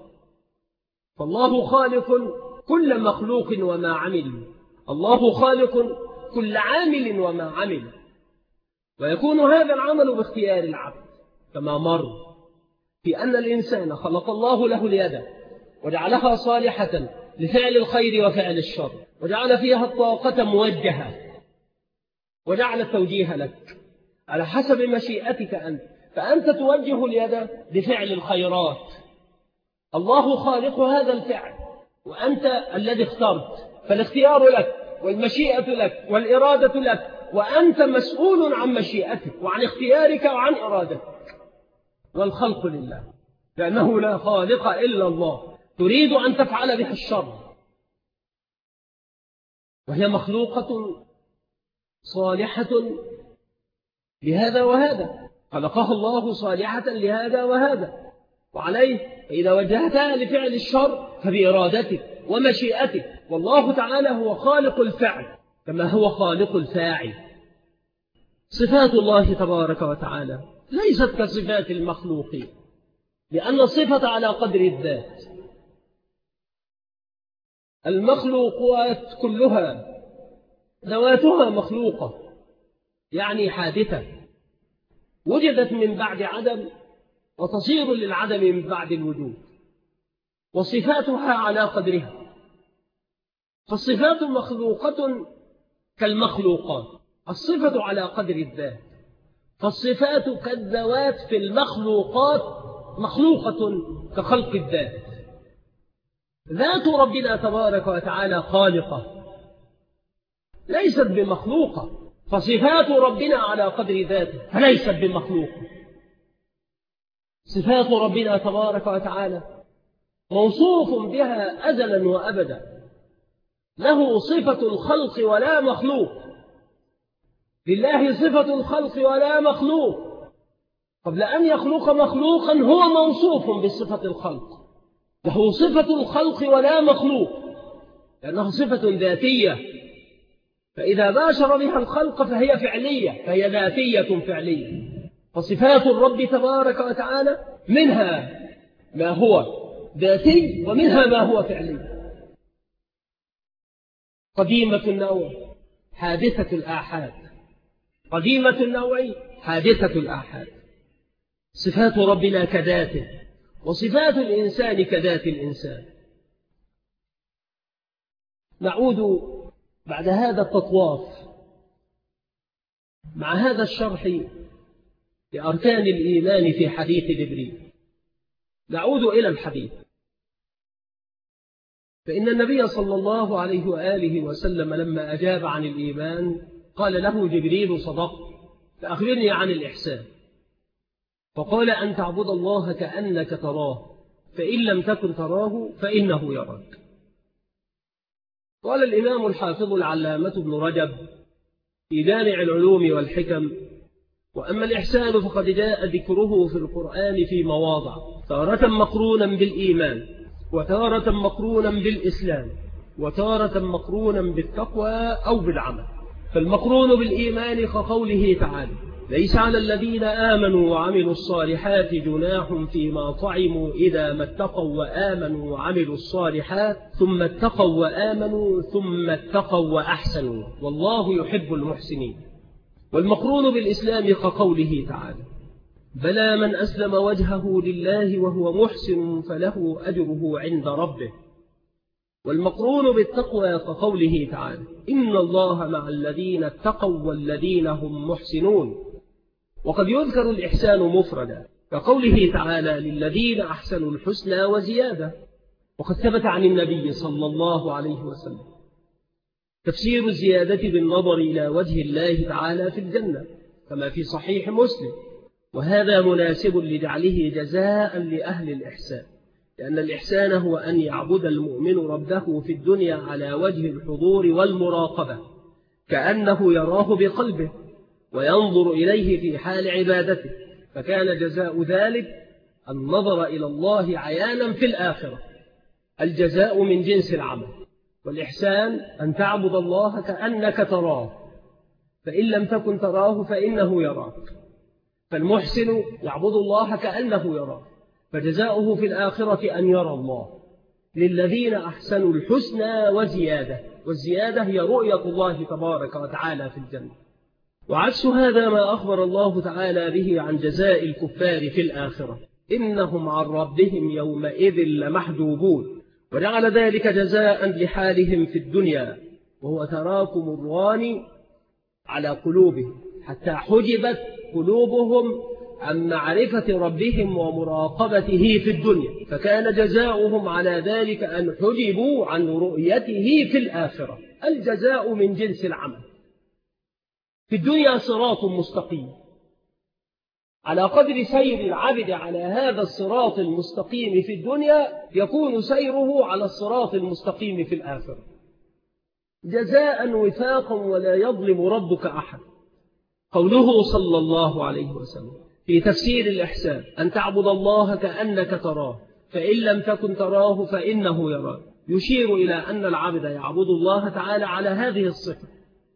فالله خالق كل مخلوق وما عمل، الله خالق كل عامل وما عمل، ويكون هذا العمل باختيار العبد، كما مر في أن الإنسان خلق الله له اليد وجعلها صالحة لفعل الخير وفعل الشر، وجعل فيها الطاقة موجهة، وجعل التوجيه لك على حسب مشيئتك أنت، فأنت توجه اليد لفعل الخيرات، الله خالق هذا الفعل، وأنت الذي اخترت، فالاختيار لك والمشيئة لك والإرادة لك، وأنت مسؤول عن مشيئتك وعن اختيارك وعن إرادتك. والخلق لله، لأنه لا خالق إلا الله. تريد أن تفعل بها الشر وهي مخلوقة صالحة لهذا وهذا، خلقها الله صالحة لهذا وهذا، وعليه إذا وجهتها لفعل الشر فبإرادتك ومشيئتك، والله تعالى هو خالق الفعل كما هو خالق الفاعل. صفات الله تبارك وتعالى ليست كصفات المخلوقين، لأن الصفة على قدر الذات، المخلوقات كلها ذواتها مخلوقة، يعني حادثة، وجدت من بعد عدم وتصير للعدم من بعد الوجود، وصفاتها على قدرها. فالصفات مخلوقة كالمخلوقات، الصفة على قدر الذات، فالصفات كالذوات في المخلوقات مخلوقة كخلق الذات. ذات ربنا تبارك وتعالى خالقة ليست بمخلوقة، فصفات ربنا على قدر ذاته فليست بمخلوقة. صفات ربنا تبارك وتعالى موصوف بها أزلا وأبدا، له صفة الخلق ولا مخلوق، لله صفة الخلق ولا مخلوق. قبل أن يخلق مخلوقا هو موصوف بصفة الخلق، له صفة الخلق ولا مخلوق لأنها صفة ذاتية، فإذا باشر بها الخلق فهي فعلية، فهي ذاتية فعلية. فصفات الرب تبارك وتعالى منها ما هو ذاتي ومنها ما هو فعلي. قديمة النوع حادثة الآحاد، قديمة النوع حادثة الآحاد. صفات ربنا كذاته، وصفات الإنسان كذات الإنسان. نعود بعد هذا التطواف مع هذا الشرح لأركان الإيمان في حديث جبريل. نعود إلى الحديث، فإن النبي صلى الله عليه وآله وسلم لما أجاب عن الإيمان قال له جبريل: صدقت، فأخبرني عن الإحسان. فقال: أن تعبد الله كأنك تراه، فإن لم تكن تراه فإنه يراك. قال الإمام الحافظ العلامة ابن رجب في جامع العلوم والحكم: وأما الإحسان فقد جاء ذكره في القرآن في مواضع، تارة مقرونا بالإيمان، وتارة مقرونا بالإسلام، وتارة مقرونا بالتقوى أو بالعمل. فالمقرون بالإيمان كقوله تعالى: ليس على الذين آمنوا وعملوا الصالحات جناح فيما طعموا إذا ما اتقوا وآمنوا وعملوا الصالحات ثم اتقوا وآمنوا ثم اتقوا وأحسنوا والله يحب المحسنين. والمقرون بالإسلام كقوله تعالى: بلى من أسلم وجهه لله وهو محسن فله أجره عند ربه. والمقرون بالتقوى كقوله تعالى: إن الله مع الذين اتقوا والذين هم محسنون. وقد يذكر الإحسان مفردا كقوله تعالى: للذين أحسنوا الحسنى وزيادة. وقد ثبت عن النبي صلى الله عليه وسلم تفسير الزيادة بالنظر إلى وجه الله تعالى في الجنة كما في صحيح مسلم، وهذا مناسب لجعله جزاء لأهل الإحسان، لأن الإحسان هو أن يعبد المؤمن ربه في الدنيا على وجه الحضور والمراقبة كأنه يراه بقلبه وينظر إليه في حال عبادته، فكان جزاء ذلك النظر إلى الله عيانا في الآخرة. الجزاء من جنس العمل. والإحسان أن تعبد الله كأنك تراه، فإن لم تكن تراه فإنه يراك. فالمحسن يعبد الله كأنه يراه، فجزاؤه في الآخرة أن يرى الله. للذين أحسنوا الحسنى وزيادة، والزيادة هي رؤية الله تبارك وتعالى في الجنة. وعكس هذا ما أخبر الله تعالى به عن جزاء الكفار في الآخرة: إنهم عن ربهم يومئذ لمحجوبون. وجعل ذلك جزاء لحالهم في الدنيا، وهو تراكم الران على قلوبهم حتى حجبت قلوبهم عن معرفة ربهم ومراقبته في الدنيا، فكان جزاؤهم على ذلك أن حجبوا عن رؤيته في الآخرة. الجزاء من جنس العمل. في الدنيا صراط مستقيم، على قدر سير العبد على هذا الصراط المستقيم في الدنيا يكون سيره على الصراط المستقيم في الآخرة. جزاء وفاقا ولا يظلم ربك أحد. قوله صلى الله عليه وسلم في تفسير الإحسان: أن تعبد الله كأنك تراه، فإن لم تكن تراه فإنه يراك، يشير إلى أن العبد يعبد الله تعالى على هذه الصفة،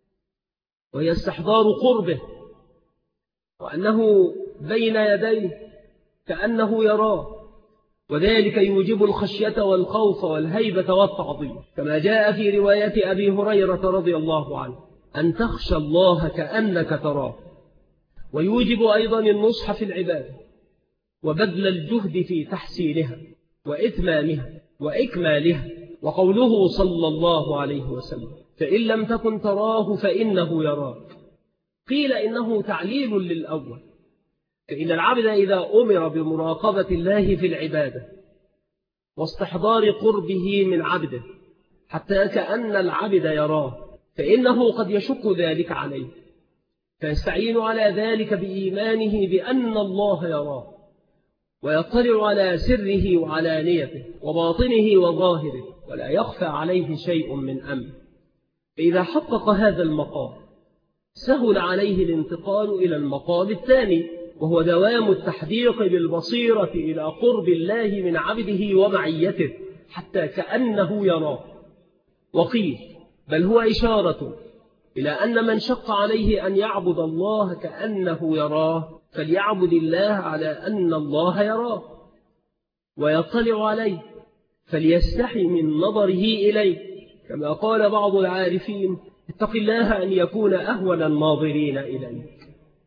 وهي استحضار قربه، وأنه بين يديه كأنه يراه، وذلك يوجب الخشية والخوف والهيبة والتعظيم، كما جاء في رواية أبي هريرة رضي الله عنه أن تخشى الله كأنك تراه. ويوجب أيضا النصح في العبادة وبذل الجهد في تحسينها وإتمامها وإكمالها. وقوله صلى الله عليه وسلم: فإن لم تكن تراه فإنه يراك، قيل إنه تعليل للأول، فإن العبد إذا أمر بمراقبة الله في العبادة واستحضار قربه من عبده حتى كأن العبد يراه، فإنه قد يشك ذلك عليه، فيستعين على ذلك بإيمانه بأن الله يراه ويطلع على سره وعلانيته وباطنه وظاهره، ولا يخفى عليه شيء من أمره. فإذا حقق هذا المقام سهل عليه الانتقال إلى المقام الثاني، وهو دوام التحديق بالبصيرة إلى قرب الله من عبده ومعيته حتى كأنه يراه. وقيل بل هو إشارة إلى أن من شق عليه أن يعبد الله كأنه يراه فليعبد الله على أن الله يراه ويطلع عليه، فليستحي من نظره إليه، كما قال بعض العارفين: اتق الله أن يكون أهون الناظرين إليك.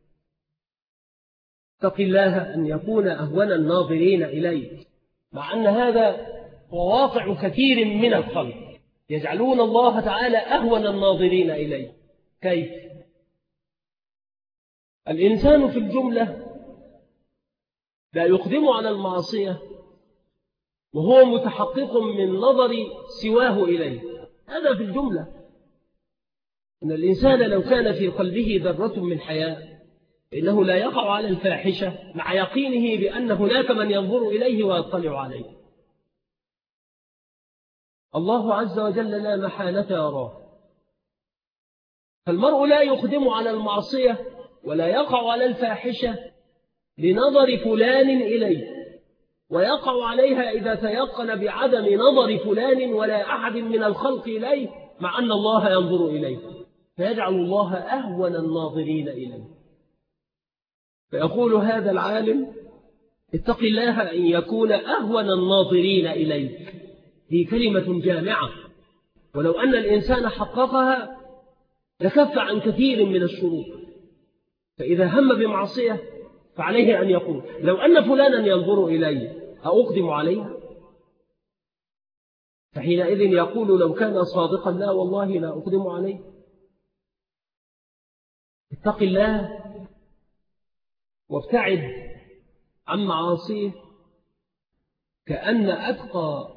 اتق الله أن يكون أهون الناظرين إليك، مع أن هذا هو واقع كثير من الخلق، يجعلون الله تعالى أهون الناظرين إليه. كيف؟ الإنسان في الجملة لا يقدم على المعصية وهو متحقق من نظر سواه إليه، هذا في الجملة. إن الإنسان لو كان في قلبه ذرة من حياء فإنه لا يقع على الفاحشة مع يقينه بأن هناك من ينظر إليه ويطلع عليه. الله عز وجل لا محالة يراه، فالمرء لا يقدم على المعصية ولا يقع على الفاحشة لنظر فلان إليه، ويقع عليها إذا تيقن بعدم نظر فلان ولا أحد من الخلق إليه مع أن الله ينظر إليه، فيجعل الله أهون الناظرين إليه. فيقول هذا العالم: اتق الله أن يكون أهون الناظرين إليك. هي كلمة جامعة، ولو أن الإنسان حققها لكف عن كثير من الشرور. فإذا هم بمعصية فعليه أن يقول: لو أن فلانا ينظر إلي أقدم عليها؟ فحينئذ يقول لو كان صادقا: لا والله لا أقدم عليه. اتق الله وابتعد عن معاصيه كأن أتقى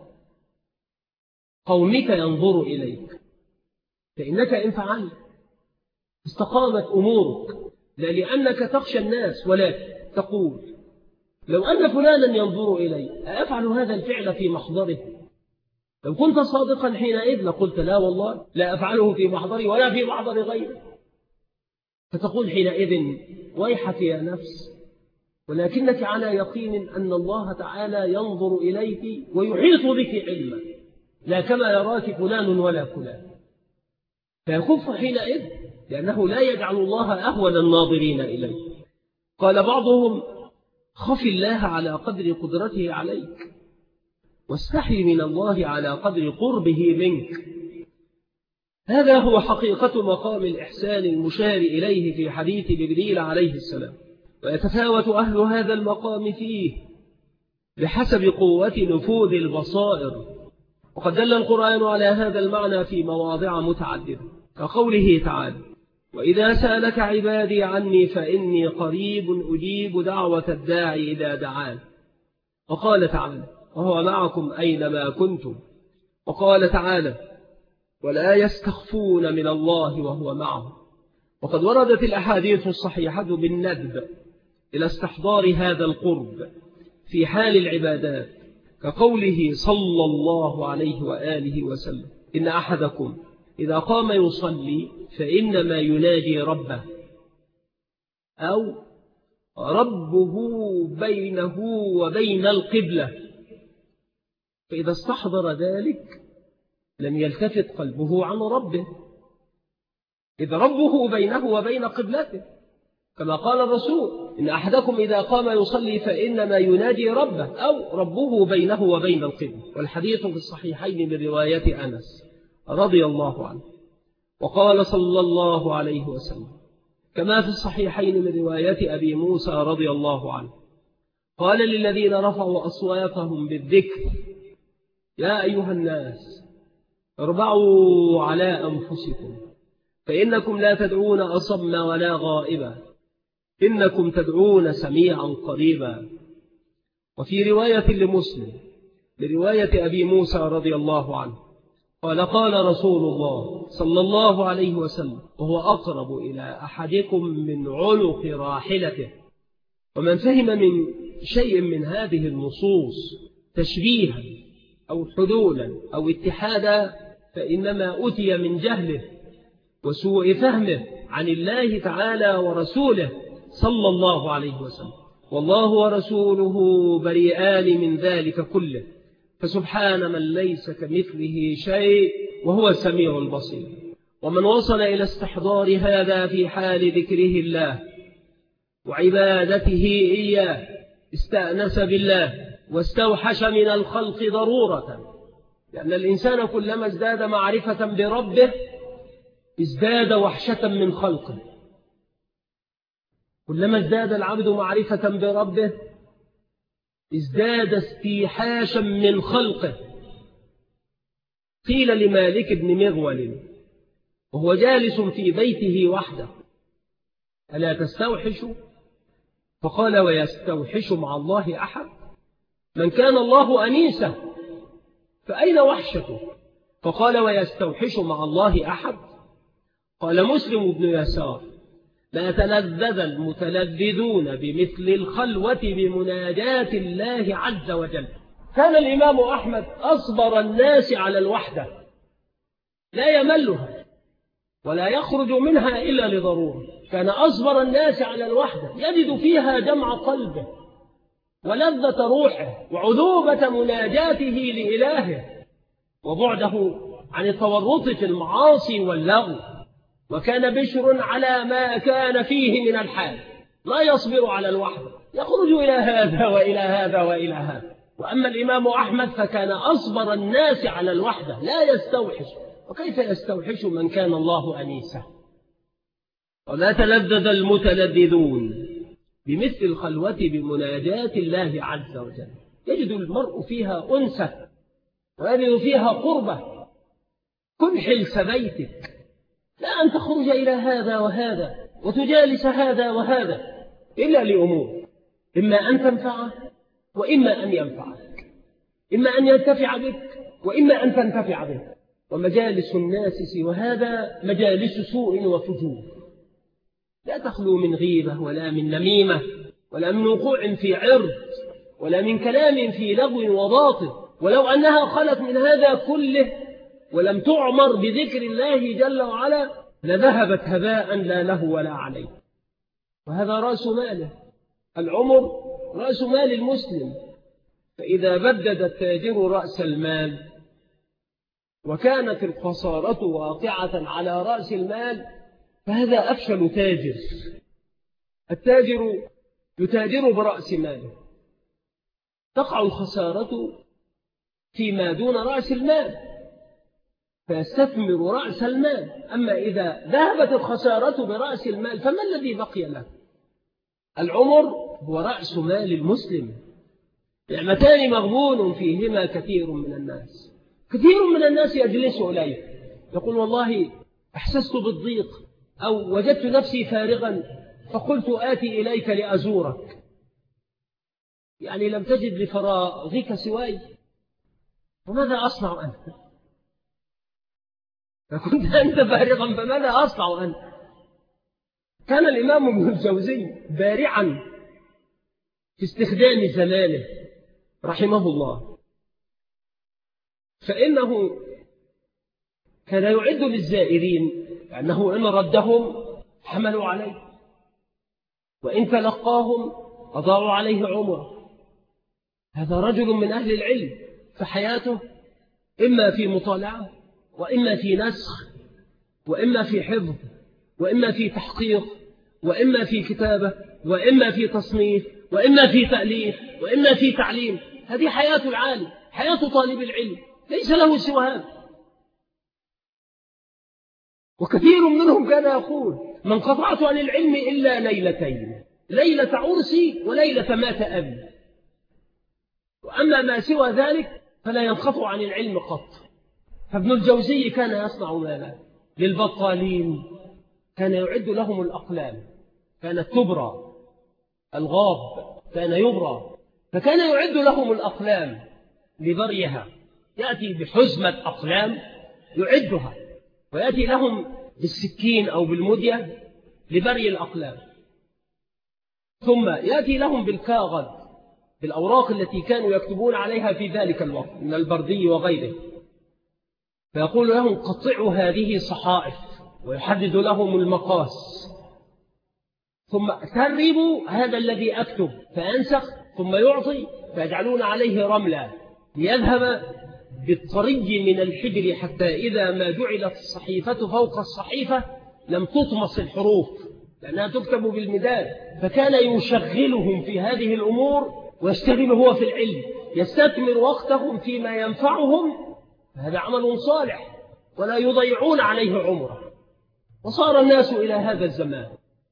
قومك ينظر إليك، فإنك إن فعلت استقامت أمورك، لا لأنك تخشى الناس ولكن تقول: لو أن فلانا ينظر إلي أفعل هذا الفعل في محضره؟ لو كنت صادقا حينئذ لقلت: لا والله لا أفعله في محضري ولا في محضر غيري. فتقول حينئذ: ويحك يا نفس، ولكنك على يقين أن الله تعالى ينظر إليك ويحيط بك علما، لا كما يراك فلان ولا فلان. فيكف حينئذ، لأنه لا يجعل الله أهون الناظرين إليه. قال بعضهم: خف الله على قدر قدرته عليك، واستحي من الله على قدر قربه منك. هذا هو حقيقة مقام الإحسان المشار إليه في حديث جبريل عليه السلام، ويتفاوت أهل هذا المقام فيه بحسب قوة نفوذ البصائر، وقد دل القرآن على هذا المعنى في مواضع متعددة، كقوله تعالى: وإذا سألك عبادي عني فإني قريب أجيب دعوة الداعي إذا دعان. وقال تعالى: وهو معكم أينما كنتم. وقال تعالى: ولا يستخفون من الله وهو معهم. وقد وردت الأحاديث الصحيحة بالندب إلى استحضار هذا القرب في حال العبادات، كقوله صلى الله عليه وآله وسلم: إن أحدكم إذا قام يصلي فإنما يناجي ربه، أو ربه بينه وبين القبلة، فإذا استحضر ذلك لم يلتفت قلبه عن ربه، إذ ربه بينه وبين قبلته، كما قال الرسول: إن أحدكم إذا قام يصلي فإنما يناجي ربه أو ربه بينه وبين القبلة. والحديث في الصحيحين من رواية أنس رضي الله عنه. وقال صلى الله عليه وسلم كما في الصحيحين من رواية أبي موسى رضي الله عنه قال للذين رفعوا أصواتهم بالذكر يا أيها الناس اربعوا على أنفسكم فإنكم لا تدعون أصم ولا غائبا إنكم تدعون سميعا قريبا. وفي رواية لمسلم لرواية أبي موسى رضي الله عنه قال قال رسول الله صلى الله عليه وسلم وهو أقرب إلى أحدكم من عنق راحلته. ومن فهم من شيء من هذه النصوص تشبيها أو حلولا أو اتحادا فإنما أتي من جهله وسوء فهمه عن الله تعالى ورسوله صلى الله عليه وسلم. والله ورسوله بريئان من ذلك كله فسبحان من ليس كمثله شيء وهو السميع البصير. ومن وصل إلى استحضار هذا في حال ذكره الله وعبادته إياه استأنس بالله واستوحش من الخلق ضرورة، لأن الإنسان كلما ازداد معرفة بربه ازداد وحشة من خلقه. كلما ازداد العبد معرفة بربه ازداد استيحاشا من خلقه. قيل لمالك بن مغول وهو جالس في بيته وحده ألا تستوحش؟ فقال ويستوحش مع الله أحد؟ من كان الله أنيسه فأين وحشته؟ فقال ويستوحش مع الله أحد؟ قال مسلم بن يسار لا تلذذ المتلذذون بمثل الخلوة بمناجاة الله عز وجل. كان الإمام أحمد أصبر الناس على الوحدة لا يملها ولا يخرج منها إلا لضرورة. كان أصبر الناس على الوحدة يجد فيها جمع قلبه ولذة روحه وعذوبة مناجاته لإلهه وبعده عن التورط في المعاصي واللغو. وكان بشر على ما كان فيه من الحال لا يصبر على الوحدة يخرج إلى هذا وإلى هذا وإلى هذا. وأما الإمام أحمد فكان أصبر الناس على الوحدة لا يستوحش. وكيف يستوحش من كان الله أنيسه؟ ولا تلذذ المتلذذون بمثل الخلوة بمناجاة الله عز وجل. يجد المرء فيها أنسة ويجد فيها قربة. كنحلس بيتك لا أن تخرج إلى هذا وهذا وتجالس هذا وهذا إلا لأمور إما أن تنفعه وإما أن ينفعك، إما أن ينتفع بك وإما أن تنتفع به. ومجالس الناس سوى هذا مجالس سوء وفجور لا تخلو من غيبة ولا من نميمة ولا من وقوع في عرض ولا من كلام في لغو وباطل. ولو أنها خلت من هذا كله ولم تعمر بذكر الله جل وعلا لذهبت هباء لا له ولا عليه. وهذا رأس ماله. العمر رأس مال المسلم. فإذا بدد التاجر رأس المال وكانت الخسارة واقعة على رأس المال فهذا أفشل تاجر. التاجر يتاجر برأس ماله تقع الخسارة فيما دون رأس المال فيستثمر رأس المال. أما إذا ذهبت الخسارة برأس المال فما الذي بقي له؟ العمر هو رأس مال المسلم. نعمتان مغبون فيهما كثير من الناس. كثير من الناس يجلس إليه يقول والله أحسست بالضيق أو وجدت نفسي فارغا فقلت آتي إليك لأزورك. يعني لم تجد لفراغك سواي وماذا أصنع أنت؟ فكنت أنت فارغا فماذا أصنع أنت؟ كان الإمام ابن الجوزي بارعا في استخدام زمانه رحمه الله. فإنه كان يعد للزائرين أنه إن ردهم حملوا عليه وإن تلقاهم أضاعوا عليه عمره. هذا رجل من أهل العلم فحياته إما في مطالعة وإما في نسخ وإما في حفظ وإما في تحقيق وإما في كتابة، وإما في تصنيف، وإما في تأليف، وإما في تعليم. هذه حياة العالم، حياة طالب العلم، ليس له سوى هذا. وكثير منهم كان يقول: من قطعت عن العلم إلا ليلتين، ليلة عرسي وليلة مات أبي، وأما ما سوى ذلك فلا ينقطع عن العلم قط. فابن الجوزي كان يصنع ماذا؟ للبطالين كان يعد لهم الأقلام، كانت تبرى، الغاب كان يبرى، فكان يعد لهم الأقلام لبريها، يأتي بحزمة أقلام يعدها، ويأتي لهم بالسكين أو بالمدية لبري الأقلام، ثم يأتي لهم بالكاغذ، بالأوراق التي كانوا يكتبون عليها في ذلك الوقت من البردي وغيره، فيقول لهم: قطعوا هذه صحائف، ويحدد لهم المقاس، ثم تربوا هذا الذي أكتب، فأنسخ، ثم يعطي، فيجعلون عليه رملا ليذهب بالطري من الحجر، حتى إذا ما جعلت الصحيفة فوق الصحيفة لم تطمس الحروف، لأنها تكتب بالمداد. فكان يشغلهم في هذه الأمور ويشتغل هو في العلم، يستثمر وقتهم فيما ينفعهم، هذا عمل صالح ولا يضيعون عليه عمره. وصار الناس إلى هذا الزمان،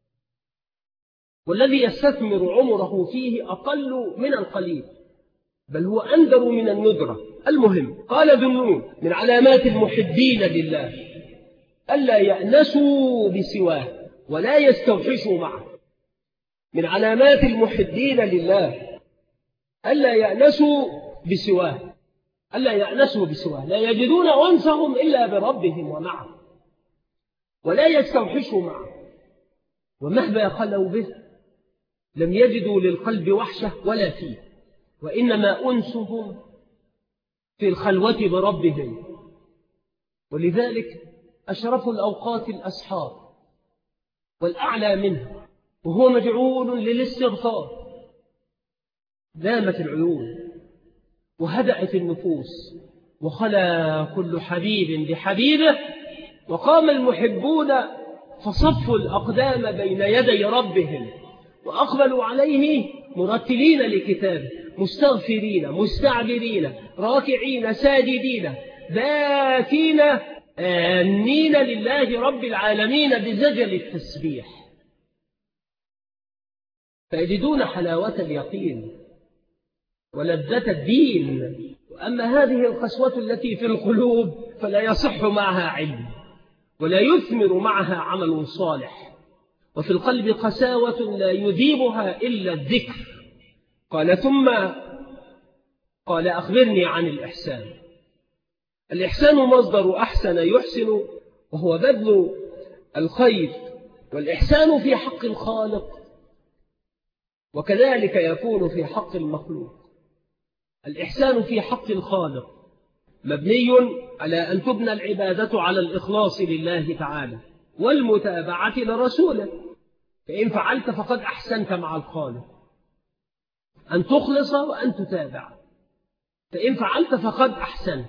والذي يستثمر عمره فيه أقل من القليل، بل هو أندر من الندرة. المهم، قال ذنون: من علامات المحبين لله ألا يأنسوا بسواه ولا يستوحشوا معه. من علامات المحبين لله ألا يأنسوا بسواه، ألا يأنسوا بسواه، لا يجدون أنسهم إلا بربهم ومعه، ولا يستوحشوا معه، ومهما خلوا به لم يجدوا للقلب وحشة ولا فيه، وإنما أنسهم في الخلوة بربهم. ولذلك أشرف الأوقات الأسحار، والأعلى منها، وهو مجعول للاستغفار. نامت العيون وهدأت النفوس، وخلا كل حبيب بحبيبه، وقام المحبون فصفوا الأقدام بين يدي ربهم، وأقبلوا عليه مرتلين لكتابه، مستغفرين مستعبرين راكعين ساجدين باكين آمنين لله رب العالمين بزجل التسبيح، فيجدون حلاوة اليقين ولذة الدين. وأما هذه القسوة التي في القلوب فلا يصح معها علم، ولا يثمر معها عمل صالح. وفي القلب قساوة لا يذيبها إلا الذكر. قال: ثم قال: أخبرني عن الإحسان. الإحسان مصدر أحسن يحسن، وهو بذل الخير، والإحسان في حق الخالق، وكذلك يكون في حق المخلوق. الإحسان في حق الخالق مبني على أن تبنى العبادة على الإخلاص لله تعالى والمتابعة لرسوله، فإن فعلت فقد أحسنت مع الخالق، أن تخلص وأن تتابع، فإن فعلت فقد أحسنت.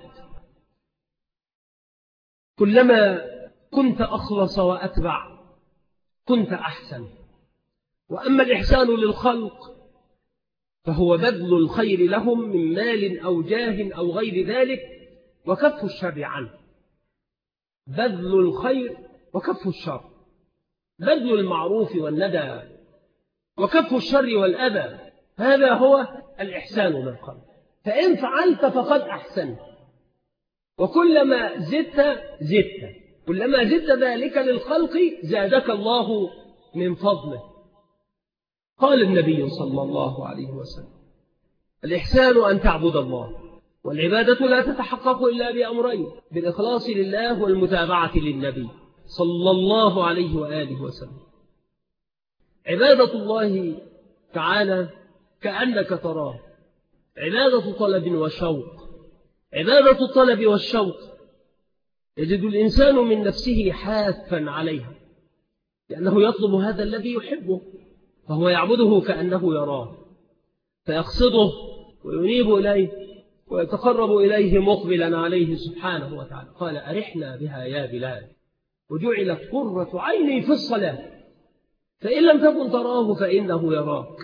كلما كنت أخلص وأتبع كنت أحسن. وأما الإحسان للخلق فهو بذل الخير لهم من مال أو جاه أو غير ذلك، وكف الشر عنه. بذل الخير وكف الشر، بذل المعروف والندى وكف الشر والأذى، هذا هو الإحسان للخلق. فإن فعلت فقد أحسنت، وكلما زدت كلما زدت ذلك للخلق زادك الله من فضله. قال النبي صلى الله عليه وسلم: الإحسان أن تعبد الله، والعبادة لا تتحقق إلا بأمرين: بالإخلاص لله والمتابعة للنبي صلى الله عليه وآله وسلم. عبادة الله تعالى كأنك تراه، عبادة طلب وشوق. عبادة الطلب والشوق يجد الإنسان من نفسه حاثا عليها، لأنه يطلب هذا الذي يحبه، فهو يعبده كأنه يراه، فيقصده وينيب إليه ويتقرب إليه مقبلا عليه سبحانه وتعالى. قال: أرحنا بها يا بلال، وجعلت قرة عيني في الصلاة. فإن لم تكن تراه فإنه يراك.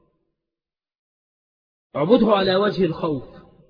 اعبده على وجه الخوف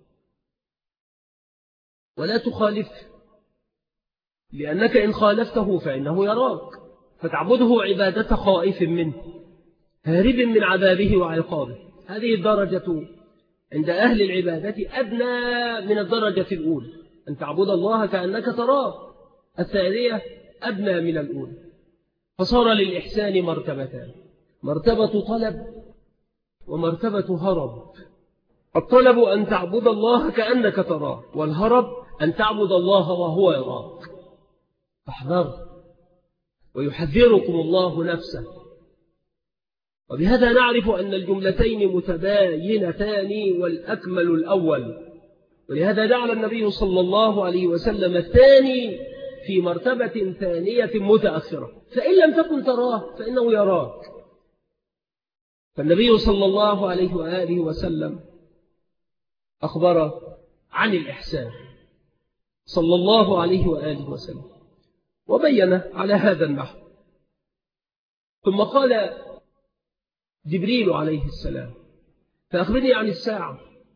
ولا تخالفه، لأنك إن خالفته فإنه يراك، فتعبده عبادة خائف منه هارب من عذابه وعقابه. هذه الدرجة عند أهل العبادة أدنى من الدرجة الأولى، أن تعبد الله كأنك تراه. الثانية أدنى من الأولى، فصار للإحسان مرتبتان: مرتبة طلب ومرتبة هرب. الطلب أن تعبد الله كأنك تراه، والهرب أن تعبد الله وهو يراك. فاحذر، ويحذركم الله نفسه. وبهذا نعرف أن الجملتين متباينتان، والأكمل الأول. ولهذا جعل النبي صلى الله عليه وسلم الثاني في مرتبة ثانية متأخرة: فإن لم تكن تراه فإنه يراك. فالنبي صلى الله عليه وآله وسلم أخبر عن الإحسان صلى الله عليه وآله وسلم، وبين على هذا النحو. ثم قال جبريل عليه السلام: فأخبرني عن الساعة.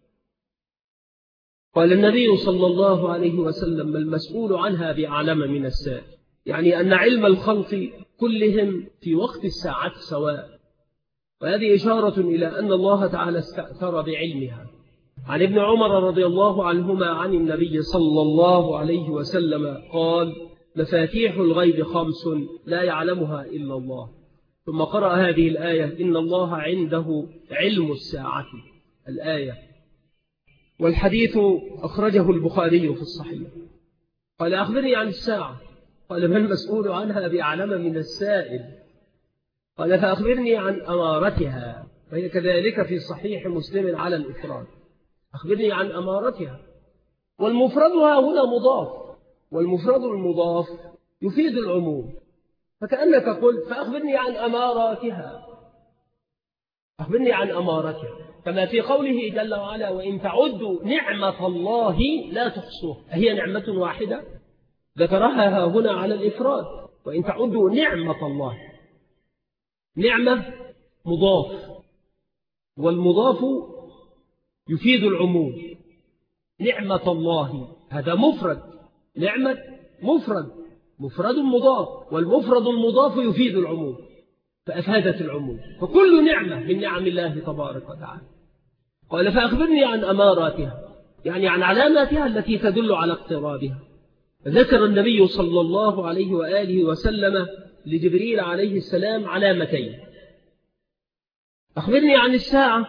قال النبي صلى الله عليه وسلم: ما المسؤول عنها بأعلم من السائل. يعني أن علم الخلق كلهم في وقت الساعة سواء، وهذه إشارة إلى أن الله تعالى استأثر بعلمها. عن ابن عمر رضي الله عنهما عن النبي صلى الله عليه وسلم قال: مفاتيح الغيب 5 لا يعلمها إلا الله. ثم قرأ هذه الآية: إن الله عنده علم الساعة، الآية. والحديث أخرجه البخاري في الصحيح. قال: أخبرني عن الساعة. قال: ما المسؤول عنها بأعلم من السائل. قال: فأخبرني عن أمارتها. فهي كذلك في صحيح مسلم على الإفراد: أخبرني عن أمارتها. والمفردها هنا مضاف، والمفرد المضاف يفيد العموم، فكأنك قلت: فأخبرني عن أماراتها. أخبرني عن أمارتها، كما في قوله جل وعلا: وإن تعدوا نعمة الله لا تحصوها. هي نعمة واحدة ذكرها هنا على الإفراد: وإن تعدوا نعمة الله. نعمة مضاف، والمضاف يفيد العموم. نعمة الله هذا مفرد، نعمة مفرد، مفرد مضاف، والمفرد المضاف يفيد العموم، فأفادت العموم. فكل نعمة من نعم الله تبارك وتعالى. قال: فأخبرني عن أماراتها، يعني عن علاماتها التي تدل على اقترابها. ذكر النبي صلى الله عليه وآله وسلم لجبريل عليه السلام علامتين: أخبرني عن الساعة.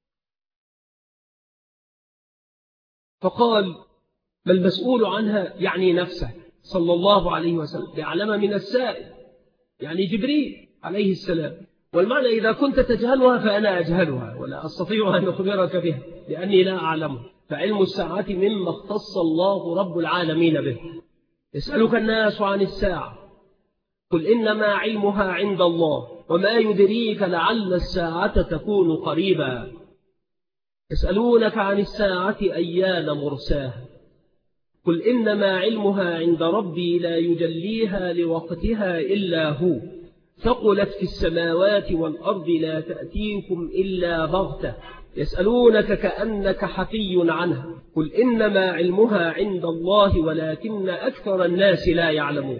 فقال: ما المسؤول عنها، يعني نفسه صلى الله عليه وسلم، يعلم من السائل، يعني جبريل عليه السلام. والمعنى: إذا كنت تجهلها فأنا أجهلها ولا أستطيع أن أخبرك بها لأني لا أعلمها. فعلم الساعة مما اختص الله رب العالمين به. يسألك الناس عن الساعة، قل إنما علمها عند الله وما يدريك لعل الساعة تكون قريبا. يسألونك عن الساعة أيان مرساها، قل إنما علمها عند ربي لا يجليها لوقتها إلا هو، ثقلت في السماوات والأرض لا تأتيكم إلا بغتة، يسألونك كأنك حفي عنها، قل إنما علمها عند الله ولكن أكثر الناس لا يعلمون.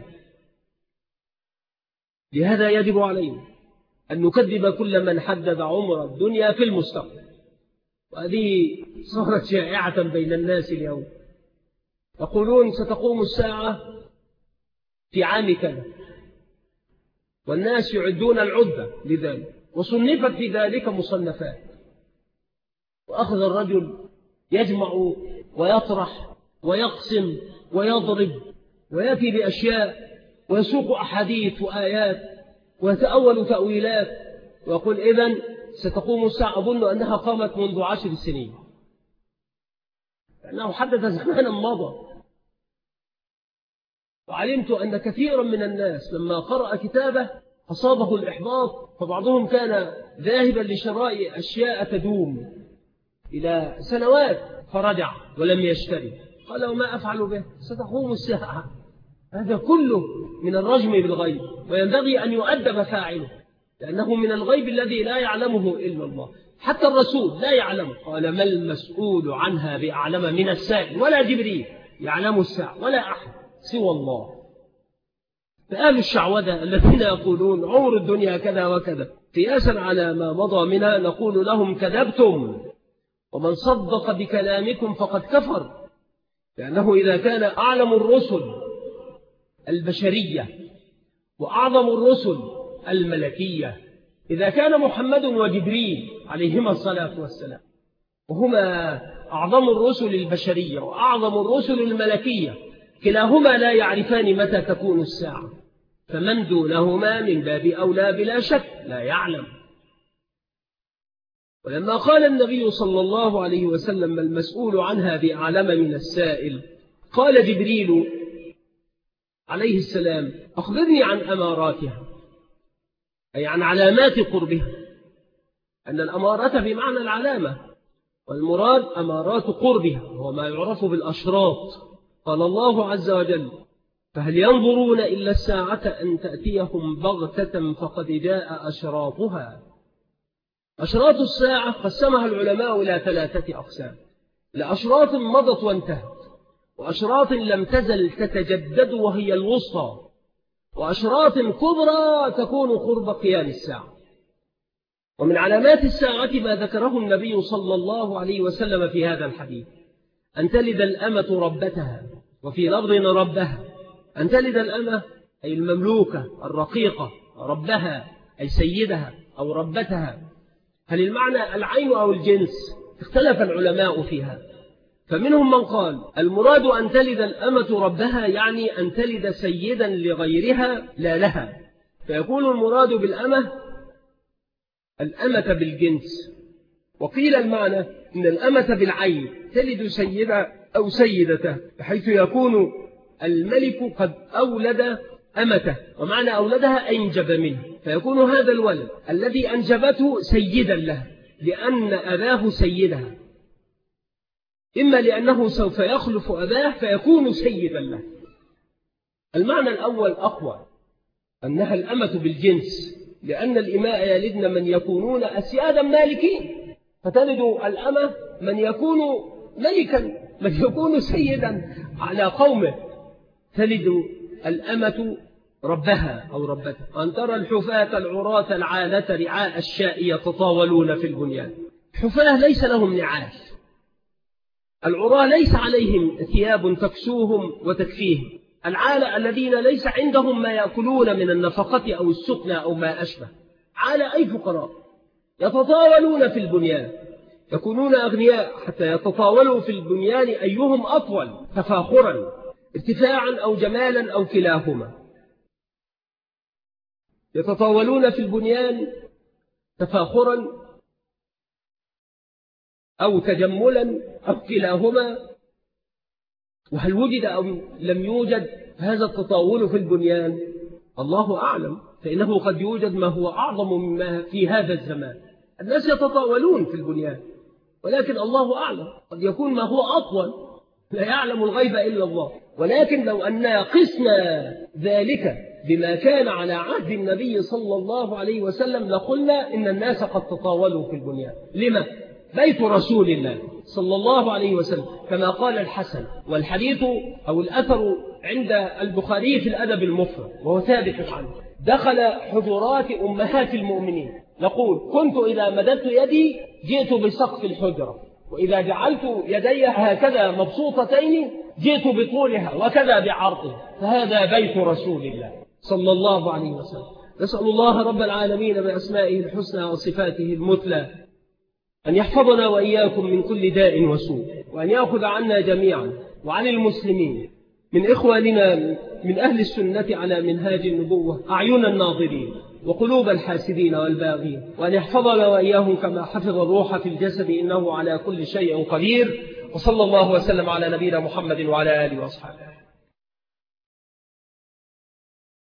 لهذا يجب علينا أن نكذب كل من حدد عمر الدنيا في المستقبل. وهذه صارت شائعة بين الناس اليوم، يقولون ستقوم الساعة في عام كذا، والناس يعدون العدة لذلك، وصنفت في ذلك مصنفات. وأخذ الرجل يجمع ويطرح ويقسم ويضرب ويأتي بأشياء ويسوق أحاديث وآيات ويتأول تأويلات ويقول: إذن ستقوم الساعة. أظن أنها قامت منذ 10 سنين، لأنه حدث زمانا مضى. وعلمت أن كثيرا من الناس لما قرأ كتابه أصابه الإحباط، فبعضهم كان ذاهبا لشراء أشياء تدوم إلى سنوات فرجع ولم يشتري. قال: وما أفعل به؟ ستقوم الساعة. هذا كله من الرجم بالغيب، وينبغي أن يؤدب فاعله. لأنه من الغيب الذي لا يعلمه إلا الله. حتى الرسول لا يعلمه، قال ما المسؤول عنها بأعلم من السائل، ولا جبريل يعلم الساعة ولا أحد سوى الله. فأهل الشعوذة الذين يقولون عمر الدنيا كذا وكذا قياسا على ما مضى منها نقول لهم كذبتم، ومن صدق بكلامكم فقد كفر، لأنه إذا كان أعلم الرسل البشرية وأعظم الرسل الملكية، إذا كان محمد وجبريل عليهما الصلاة والسلام وهما أعظم الرسل البشرية وأعظم الرسل الملكية، كلاهما لا يعرفان متى تكون الساعة، فمن دونهما من باب أولى بلا شك لا يعلم. ولما قال النبي صلى الله عليه وسلم المسؤول عنها بأعلم من السائل، قال جبريل عليه السلام أخبرني عن أماراتها، أي عن علامات قربها، أن الأمارة بمعنى العلامة، والمراد أمارات قربها هو ما يعرف بالأشراط. قال الله عز وجل فهل ينظرون إلا الساعة أن تأتيهم بغتة فقد جاء أشراطها. أشراط الساعة قسمها العلماء إلى 3 أقسام: لأشراط مضت وانتهت، وأشراط لم تزل تتجدد وهي الوسطى، وأشراط كبرى تكون قرب قيام الساعة. ومن علامات الساعة ما ذكره النبي صلى الله عليه وسلم في هذا الحديث: أن تلد الأمة ربتها، وفي لفظ ربها. أن تلد الأمة أي المملوكة الرقيقة، ربها أي سيدها أو ربتها. هل المعنى العين أو الجنس؟ اختلف العلماء فيها، فمنهم من قال المراد أن تلد الأمة ربها، يعني أن تلد سيدا لغيرها لا لها، فيكون المراد بالأمة الأمة بالجنس. وقيل المعنى إن الأمة بالعين تلد سيدة أو سيدته، بحيث يكون الملك قد أولد أمته، ومعنى أولدها أنجب منه، فيكون هذا الولد الذي أنجبته سيدا له لأن أباه سيدها، إما لأنه سوف يخلف أباه فيكون سيدا له. المعنى الأول أقوى، أنها الأمة بالجنس، لأن الإماء يلدن من يكونون أسيادا مالكين، فتلد الأمة من يكون ملكا، من يكون سيدا على قومه. تلد الأمة ربها أو ربتها. أن ترى الحفاة العراة العالة رعاء الشاء يتطاولون في البنيان. الحفاة ليس لهم نعال، العراة ليس عليهم ثياب تكسوهم وتكفيهم، العالة الذين ليس عندهم ما يأكلون من النفقة أو السكنى أو ما أشبه، عالة أي فقراء يتطاولون في البنيان، يكونون أغنياء حتى يتطاولوا في البنيان أيهم أطول تفاخرا، ارتفاعا أو جمالا أو كلاهما. يتطاولون في البنيان تفاخرا أو تجملا أو كلاهما. وهل وجد أو لم يوجد هذا التطاول في البنيان؟ الله أعلم، فإنه قد يوجد ما هو أعظم مما في هذا الزمان. الناس يتطاولون في البنيان، ولكن الله أعلم، قد يكون ما هو أطول، لا يعلم الغيب إلا الله. ولكن لو أننا قسنا ذلك بما كان على عهد النبي صلى الله عليه وسلم لقلنا إن الناس قد تطاولوا في البنيان. لما؟ بيت رسول الله صلى الله عليه وسلم، كما قال الحسن، والحديث أو الأثر عند البخاري في الأدب المفرد وهو ثابت عنه: دخل حجرات أمهات المؤمنين يقول: كنت إذا مددت يدي جئت بسقف الحجرة، وإذا جعلت يدي هكذا مبسوطتين جئت بطولها وكذا بعرضها، فهذا بيت رسول الله صلى الله عليه وسلم. نسأل الله رب العالمين بأسمائه الحسنى وصفاته المثلى أن يحفظنا وإياكم من كل داء وسوء، وأن يأخذ عنا جميعا وعن المسلمين من إخواننا من أهل السنة على منهاج النبوة أعين الناظرين وقلوب الحاسدين والباغين، وأن يحفظنا وإياهم كما حفظ الروح في الجسد، إنه على كل شيء قدير. وصلى الله وسلم على نبينا محمد وعلى آله وأصحابه.